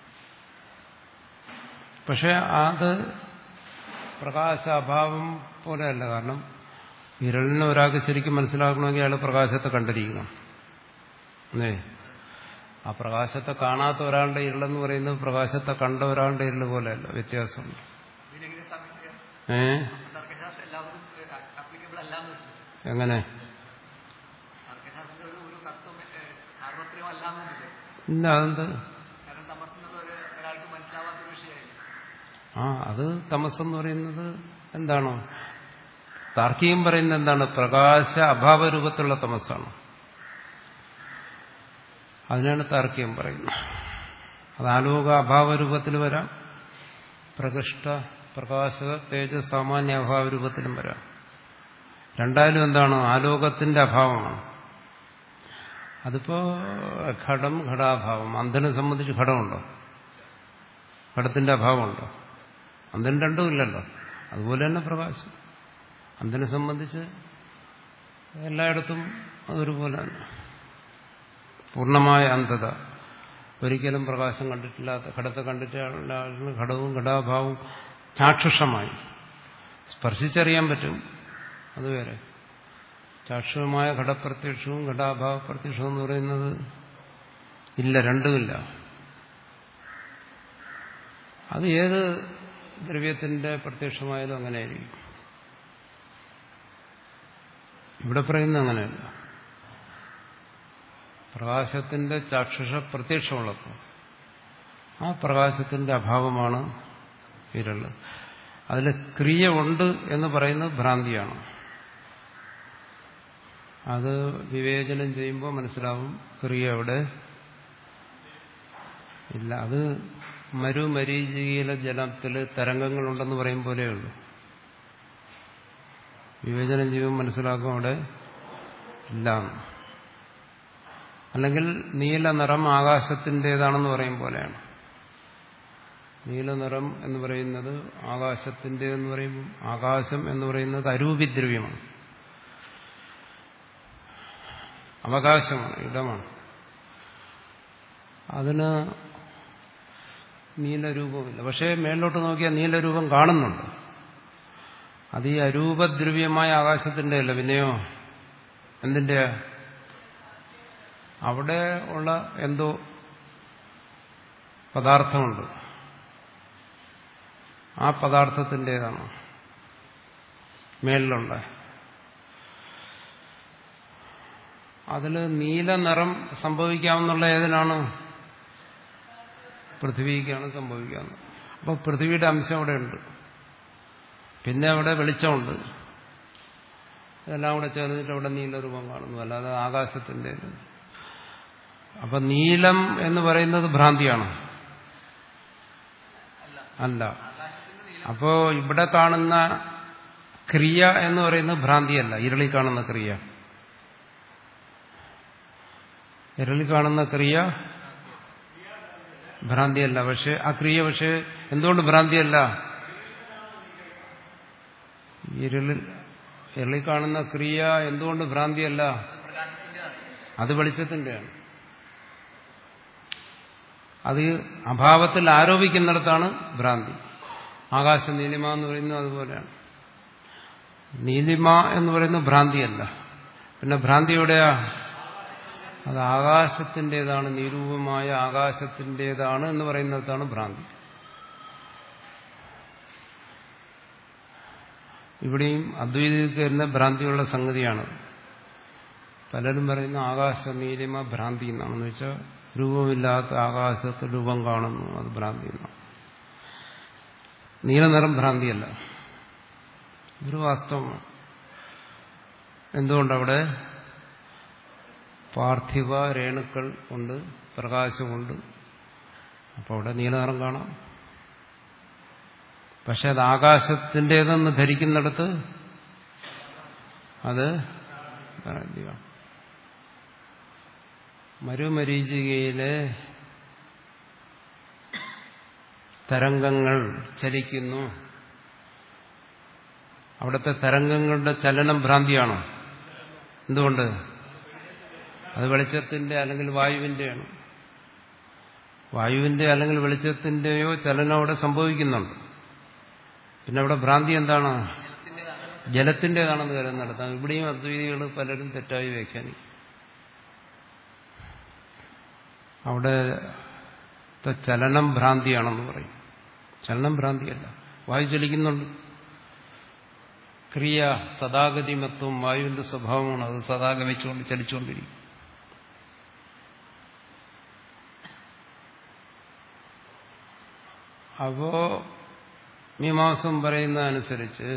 പക്ഷെ അത് പ്രകാശാഭാവം പോലെയല്ല. കാരണം ഇരുളിനെ ഒരാൾക്ക് ശരിക്കും മനസ്സിലാക്കണമെങ്കിൽ അയാൾ പ്രകാശത്തെ കണ്ടിരിക്കണം. അല്ലേ? ആ പ്രകാശത്തെ കാണാത്ത ഒരാളുടെ ഇരുളെന്ന് പറയുന്നത് പ്രകാശത്തെ കണ്ട ഒരാളുടെ ഇരുള് പോലെയല്ല, വ്യത്യാസമുണ്ട്. ഏ എങ്ങനെ? ഇല്ല, അതെന്ത്? ആ അത് തമസ്സെന്ന് പറയുന്നത് എന്താണോ? താർക്കികം പറയുന്നത് എന്താണ്? പ്രകാശ അഭാവ രൂപത്തിലുള്ള തമസ്സാണ്. അതിനാണ് താർക്കികം പറയുന്നത്. അത് ആലോക അഭാവ രൂപത്തിൽ വരാം, പ്രകൃഷ്ട പ്രകാശക തേജസ് സാമാന്യ അഭാവ രൂപത്തിലും വരാം. രണ്ടായാലും എന്താണ്? ആലോകത്തിന്റെ അഭാവമാണ്. അതിപ്പോ ഘടം ഘടാഭാവം. അന്ധനെ സംബന്ധിച്ച് ഘടമുണ്ടോ? ഘടത്തിന്റെ അഭാവമുണ്ടോ? അന്ധൻ രണ്ടും ഇല്ലല്ലോ. അതുപോലെ തന്നെ പ്രകാശം അന്ധനെ സംബന്ധിച്ച് എല്ലായിടത്തും അതൊരുപോലെ തന്നെ. പൂർണ്ണമായ അന്ധത. ഒരിക്കലും പ്രകാശം കണ്ടിട്ടില്ലാത്ത ഘടത്തെ കണ്ടിട്ടുള്ള ഘടവും ഘടാഭാവവും ചാക്ഷുഷമായി സ്പർശിച്ചറിയാൻ പറ്റും, അതുവരെ. ചാക്ഷുഷമായ ഘടപ്രത്യക്ഷവും ഘടാഭാവ പ്രത്യക്ഷവും എന്ന് പറയുന്നത് ഇല്ല, രണ്ടുമില്ല. അത് ഏത് ദ്രവ്യത്തിന്റെ പ്രത്യക്ഷമായാലും അങ്ങനെയായിരിക്കും. ഇവിടെ പറയുന്നത് അങ്ങനെയല്ല. പ്രകാശത്തിന്റെ ചാക്ഷുഷ പ്രത്യക്ഷമുള്ളപ്പോൾ ആ പ്രകാശത്തിന്റെ അഭാവമാണ് ഇരുള്. അതിൽ ക്രിയ ഉണ്ട് എന്ന് പറയുന്നത് ഭ്രാന്തിയാണ്. അത് വിവേചനം ചെയ്യുമ്പോൾ മനസ്സിലാവും ക്രിയ അവിടെ ഇല്ല. അത് മരുമരീചികയിലെ ജലത്തില് തരംഗങ്ങളുണ്ടെന്ന് പറയും പോലെയുള്ളൂ. വിവേചനം ചെയ്യുമ്പോൾ മനസ്സിലാക്കും അവിടെ ഇല്ല. അല്ലെങ്കിൽ നീല നിറം ആകാശത്തിൻ്റെതാണെന്ന് പറയും പോലെയാണ്. നീല നിറം എന്ന് പറയുന്നത് ആകാശത്തിൻ്റെതെന്ന് പറയുമ്പോൾ ആകാശം എന്ന് പറയുന്നത് അരൂപിദ്രവ്യമാണ്, അവകാശമാണ്, ഇടമാണ്. അതിന് നീലരൂപമില്ല. പക്ഷേ മേലോട്ട് നോക്കിയാൽ നീലരൂപം കാണുന്നുണ്ട്. അത് ഈ അരൂപദ്രവ്യമായ ആകാശത്തിന്റെ അല്ല, പിന്നെയോ എന്തിന്റെ? അവിടെ ഉള്ള എന്തോ പദാർത്ഥമുണ്ട്, ആ പദാർത്ഥത്തിൻ്റെതാണ് മേളിലുള്ള. അതിൽ നീല നിറം സംഭവിക്കാമെന്നുള്ള ഏതിനാണ്? പൃഥ്വിക്കാണ് സംഭവിക്കാവുന്നത്. അപ്പോൾ പൃഥ്വിയുടെ അംശം അവിടെ ഉണ്ട്, പിന്നെ അവിടെ വെളിച്ചമുണ്ട്. ഇതെല്ലാം കൂടെ ചേർന്നിട്ട് അവിടെ നീലരൂപം കാണുന്നു, അല്ലാതെ ആകാശത്തിന്റെ. അപ്പൊ നീലം എന്ന് പറയുന്നത് ഭ്രാന്തിയാണ് അല്ല. അപ്പോ ഇവിടെ കാണുന്ന ക്രിയ എന്ന് പറയുന്നത് ഭ്രാന്തിയല്ല, ഇരുളി കാണുന്ന ക്രിയ. ഇരുളി കാണുന്ന ക്രിയ ഭ്രാന്തിയല്ല. പക്ഷെ ആ ക്രിയ പക്ഷെ എന്തുകൊണ്ട് ഭ്രാന്തിയല്ല? ഇരുളിൽ ഇരുളി കാണുന്ന ക്രിയ എന്തുകൊണ്ട് ഭ്രാന്തിയല്ല? അത് വെളിച്ചത്തിന്റെയാണ്. അത് അഭാവത്തിൽ ആരോപിക്കുന്നിടത്താണ് ഭ്രാന്തി. ആകാശ നീലിമ എന്ന് പറയുന്നത് അതുപോലെയാണ്. നീലിമ എന്ന് പറയുന്നത് ഭ്രാന്തിയല്ല. പിന്നെ ഭ്രാന്തി എവിടെയാ? അത് ആകാശത്തിൻ്റെതാണ്, നിരൂപമായ ആകാശത്തിൻ്റെതാണ് എന്ന് പറയുന്നിടത്താണ് ഭ്രാന്തി. ഇവിടെയും അദ്വൈതത്തിൽ തന്നെ ഭ്രാന്തിയുള്ള സംഗതിയാണ്. പലരും പറയുന്ന ആകാശ നീലിമ ഭ്രാന്തി എന്നാണെന്ന് വെച്ചാൽ രൂപമില്ലാത്ത ആകാശത്ത് രൂപം കാണുന്നു, അത് ഭ്രാന്തി എന്നാണ്. നീലനിറം ഭ്രാന്തിയല്ല, ഒരു വാസ്തവമാണ്. എന്തുകൊണ്ടവിടെ പാർത്ഥിവ രേണുക്കൾ ഉണ്ട്, പ്രകാശമുണ്ട്, അപ്പോൾ അവിടെ നീലനിറം കാണാം. പക്ഷെ അത് ആകാശത്തിൻ്റെതെന്ന് ധരിക്കുന്നിടത്ത് അത് ഭ്രാന്തിയാണ്. മരുമരീചികയിലെ തരംഗങ്ങൾ ചലിക്കുന്നു, അവിടുത്തെ തരംഗങ്ങളുടെ ചലനം ഭ്രാന്തിയാണോ? എന്തുകൊണ്ട്? അത് വെളിച്ചത്തിന്റെ അല്ലെങ്കിൽ വായുവിന്റെയാണ്. വായുവിന്റെ അല്ലെങ്കിൽ വെളിച്ചത്തിന്റെയോ ചലനം അവിടെ സംഭവിക്കുന്നുണ്ട്. പിന്നെ അവിടെ ഭ്രാന്തി എന്താണ്? ജലത്തിൻ്റെതാണെന്ന് കരുതുന്നിടത്താണ്. ഇവിടെയും അദ്വൈതികൾ പലരും തെറ്റായി വ്യാഖ്യാനിക്കും. അവിടെ ചലനം ഭ്രാന്തിയാണെന്ന് പറയും. ചലനം ഭ്രാന്തിയല്ല, വായു ചലിക്കുന്നുണ്ട്. ക്രിയ സദാഗതിമത്വം വായുവിന്റെ സ്വഭാവമാണ്, അത് സദാഗമിച്ചുകൊണ്ട് ചലിച്ചുകൊണ്ടിരിക്കും. അപ്പോ മീമാംസം പറയുന്ന അനുസരിച്ച്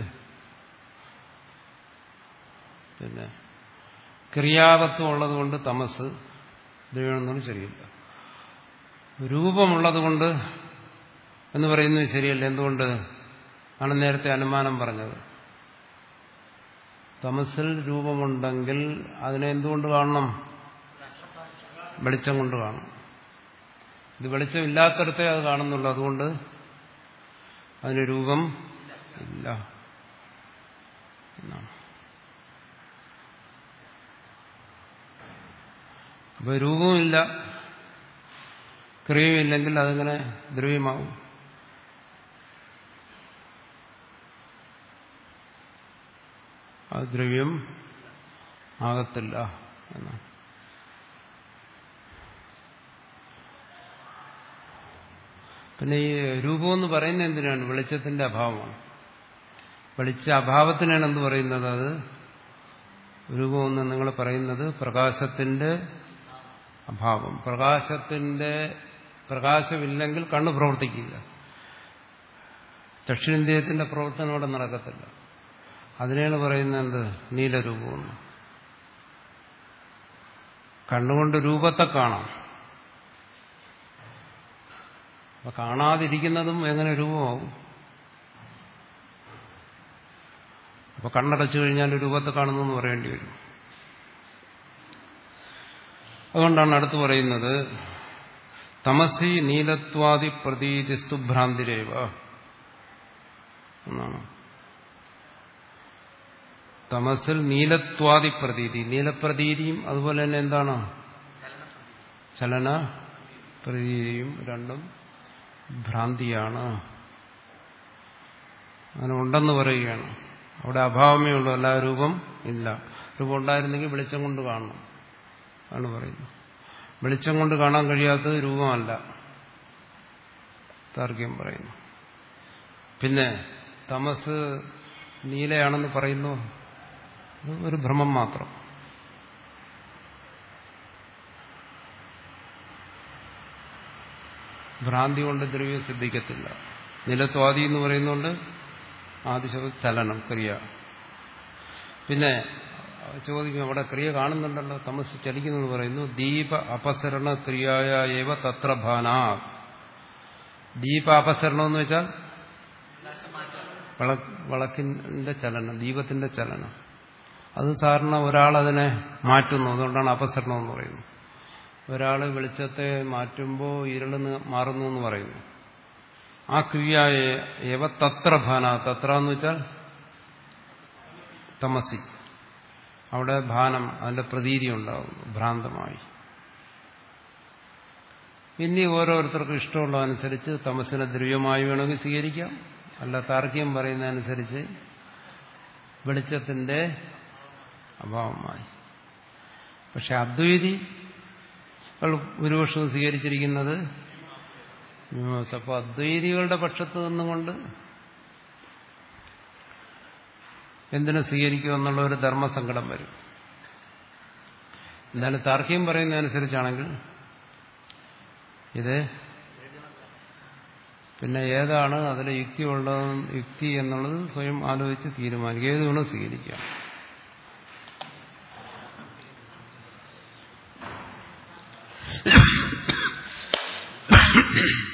പിന്നെ ക്രിയാവത്വം ഉള്ളതുകൊണ്ട് തമസ് ദ്രവ്യമെന്നത് ശരിയല്ല. രൂപമുള്ളതുകൊണ്ട് എന്ന് പറയുന്നത് ശരിയല്ല. എന്തുകൊണ്ട് ആണ് നേരത്തെ അനുമാനം പറഞ്ഞത്? തമസിൽ രൂപമുണ്ടെങ്കിൽ അതിനെ എന്തുകൊണ്ട് കാണണം? വെളിച്ചം കൊണ്ട് കാണണം. ഇത് വെളിച്ചമില്ലാത്തടത്തെ അത് കാണുന്നുള്ളൂ, അതുകൊണ്ട് അതിന് രൂപം ഇല്ല എന്നാണ്. അപ്പൊ രൂപവുമില്ല, ക്രിയയുമില്ലെങ്കിൽ അതിങ്ങനെ ദ്രവ്യമാവും. ആ ദ്രവ്യം ആകത്തില്ല എന്നാണ്. പിന്നെ ഈ രൂപമെന്ന് പറയുന്നത് എന്തിനാണ്? വെളിച്ചത്തിന്റെ അഭാവമാണ്. വെളിച്ച അഭാവത്തിനാണ് എന്ത് പറയുന്നത്? അത് രൂപമെന്ന് നിങ്ങൾ പറയുന്നത് പ്രകാശത്തിന്റെ അഭാവം. പ്രകാശത്തിന്റെ പ്രകാശമില്ലെങ്കിൽ കണ്ണ് പ്രവർത്തിക്കില്ല, ചക്ഷുരേന്ദ്രിയത്തിന്റെ പ്രവർത്തനം അവിടെ നടക്കത്തില്ല. അതിനെയാണ് പറയുന്നത് നീലരൂപമെന്ന്. കണ്ണുകൊണ്ട് രൂപത്തെ കാണാം, അപ്പൊ കാണാതിരിക്കുന്നതും എങ്ങനെ രൂപമാവും? അപ്പൊ കണ്ണടച്ചു കഴിഞ്ഞാൽ രൂപത്തെ കാണുന്നു എന്ന് പറയേണ്ടി വരും. അതുകൊണ്ടാണ് അടുത്ത് പറയുന്നത് തമസി നീലത്വാദി പ്രതീതിസ്തു ഭ്രാന്തിരേവ എന്നാണ്. തമസിൽ നീലത്വാദി പ്രതീതി, നീലപ്രതീതിയും അതുപോലെ തന്നെ എന്താണ് ചലന പ്രതീതിയും രണ്ടും ഭ്രാന്തിയാണ്. അങ്ങനെ ഉണ്ടെന്ന് പറയുകയാണ്. അവിടെ അഭാവമേ ഉള്ളൂ, അല്ല രൂപം ഇല്ല. രൂപം ഉണ്ടായിരുന്നെങ്കിൽ വെളിച്ചം കൊണ്ട് കാണണം ആണ് പറയുന്നത്. വെളിച്ചം കൊണ്ട് കാണാൻ കഴിയാത്തത് രൂപമല്ല, താർക്കികം പറയുന്നു. പിന്നെ തമസ് നീലയാണെന്ന് പറയുന്നു, ഒരു ഭ്രമം മാത്രം. ഭ്രാന്തി കൊണ്ട് ദ്രവ്യം സിദ്ധിക്കത്തില്ല. നിലത്വാദി എന്ന് പറയുന്നുണ്ട് ആദിശബ്ദ ചലനം, ക്രിയ. പിന്നെ ചോദിക്കും, അവിടെ ക്രിയ കാണുന്നുണ്ടല്ലോ, തമസ് ചലിക്കുന്നത് പറയുന്നു. ദീപ അപസരണ ക്രിയായ ഏവ തത്ര ഭാനാ. ദീപ അപസരണം എന്ന് വെച്ചാൽ വിളക്കിന്റെ ചലനം, ദീപത്തിന്റെ ചലനം. അത് സാധാരണ ഒരാളതിനെ മാറ്റുന്നു, അതുകൊണ്ടാണ് അപസരണം എന്ന് പറയുന്നത്. ഒരാൾ വെളിച്ചത്തെ മാറ്റുമ്പോൾ ഇരുള് മാറുന്നു എന്ന് പറയുന്നു. ആ ക്രിയായ ഏവ തത്ര ഭാന. തത്ര എന്ന് വെച്ചാൽ തമസി, അവിടെ ഭാനം, അതിന്റെ പ്രതീതി ഉണ്ടാകുന്നു, ഭ്രാന്തമായി. ഇനി ഓരോരുത്തർക്കും ഇഷ്ടമുള്ള അനുസരിച്ച് തമസിനെ ദ്രവ്യമായി വേണമെങ്കിൽ സ്വീകരിക്കാം, അല്ല താർക്കികം പറയുന്നതനുസരിച്ച് വെളിച്ചത്തിന്റെ അഭാവമായി. പക്ഷെ അദ്വൈതി ഭൂരിപക്ഷവും സ്വീകരിച്ചിരിക്കുന്നത് മീമാംസ. അപ്പോൾ അദ്വൈതികളുടെ പക്ഷത്ത് നിന്നുകൊണ്ട് എന്തിനു സ്വീകരിക്കുമെന്നുള്ള ഒരു ധർമ്മസങ്കടം വരും. എന്തായാലും താർക്കികം പറയുന്നതനുസരിച്ചാണെങ്കിൽ ഇത് പിന്നെ ഏതാണ് അതിൽ യുക്തിയുള്ള യുക്തി എന്നുള്ളത് സ്വയം ആലോചിച്ച് തീരുമാനിക്കുക. ഏത് വേണം സ്വീകരിക്കാം.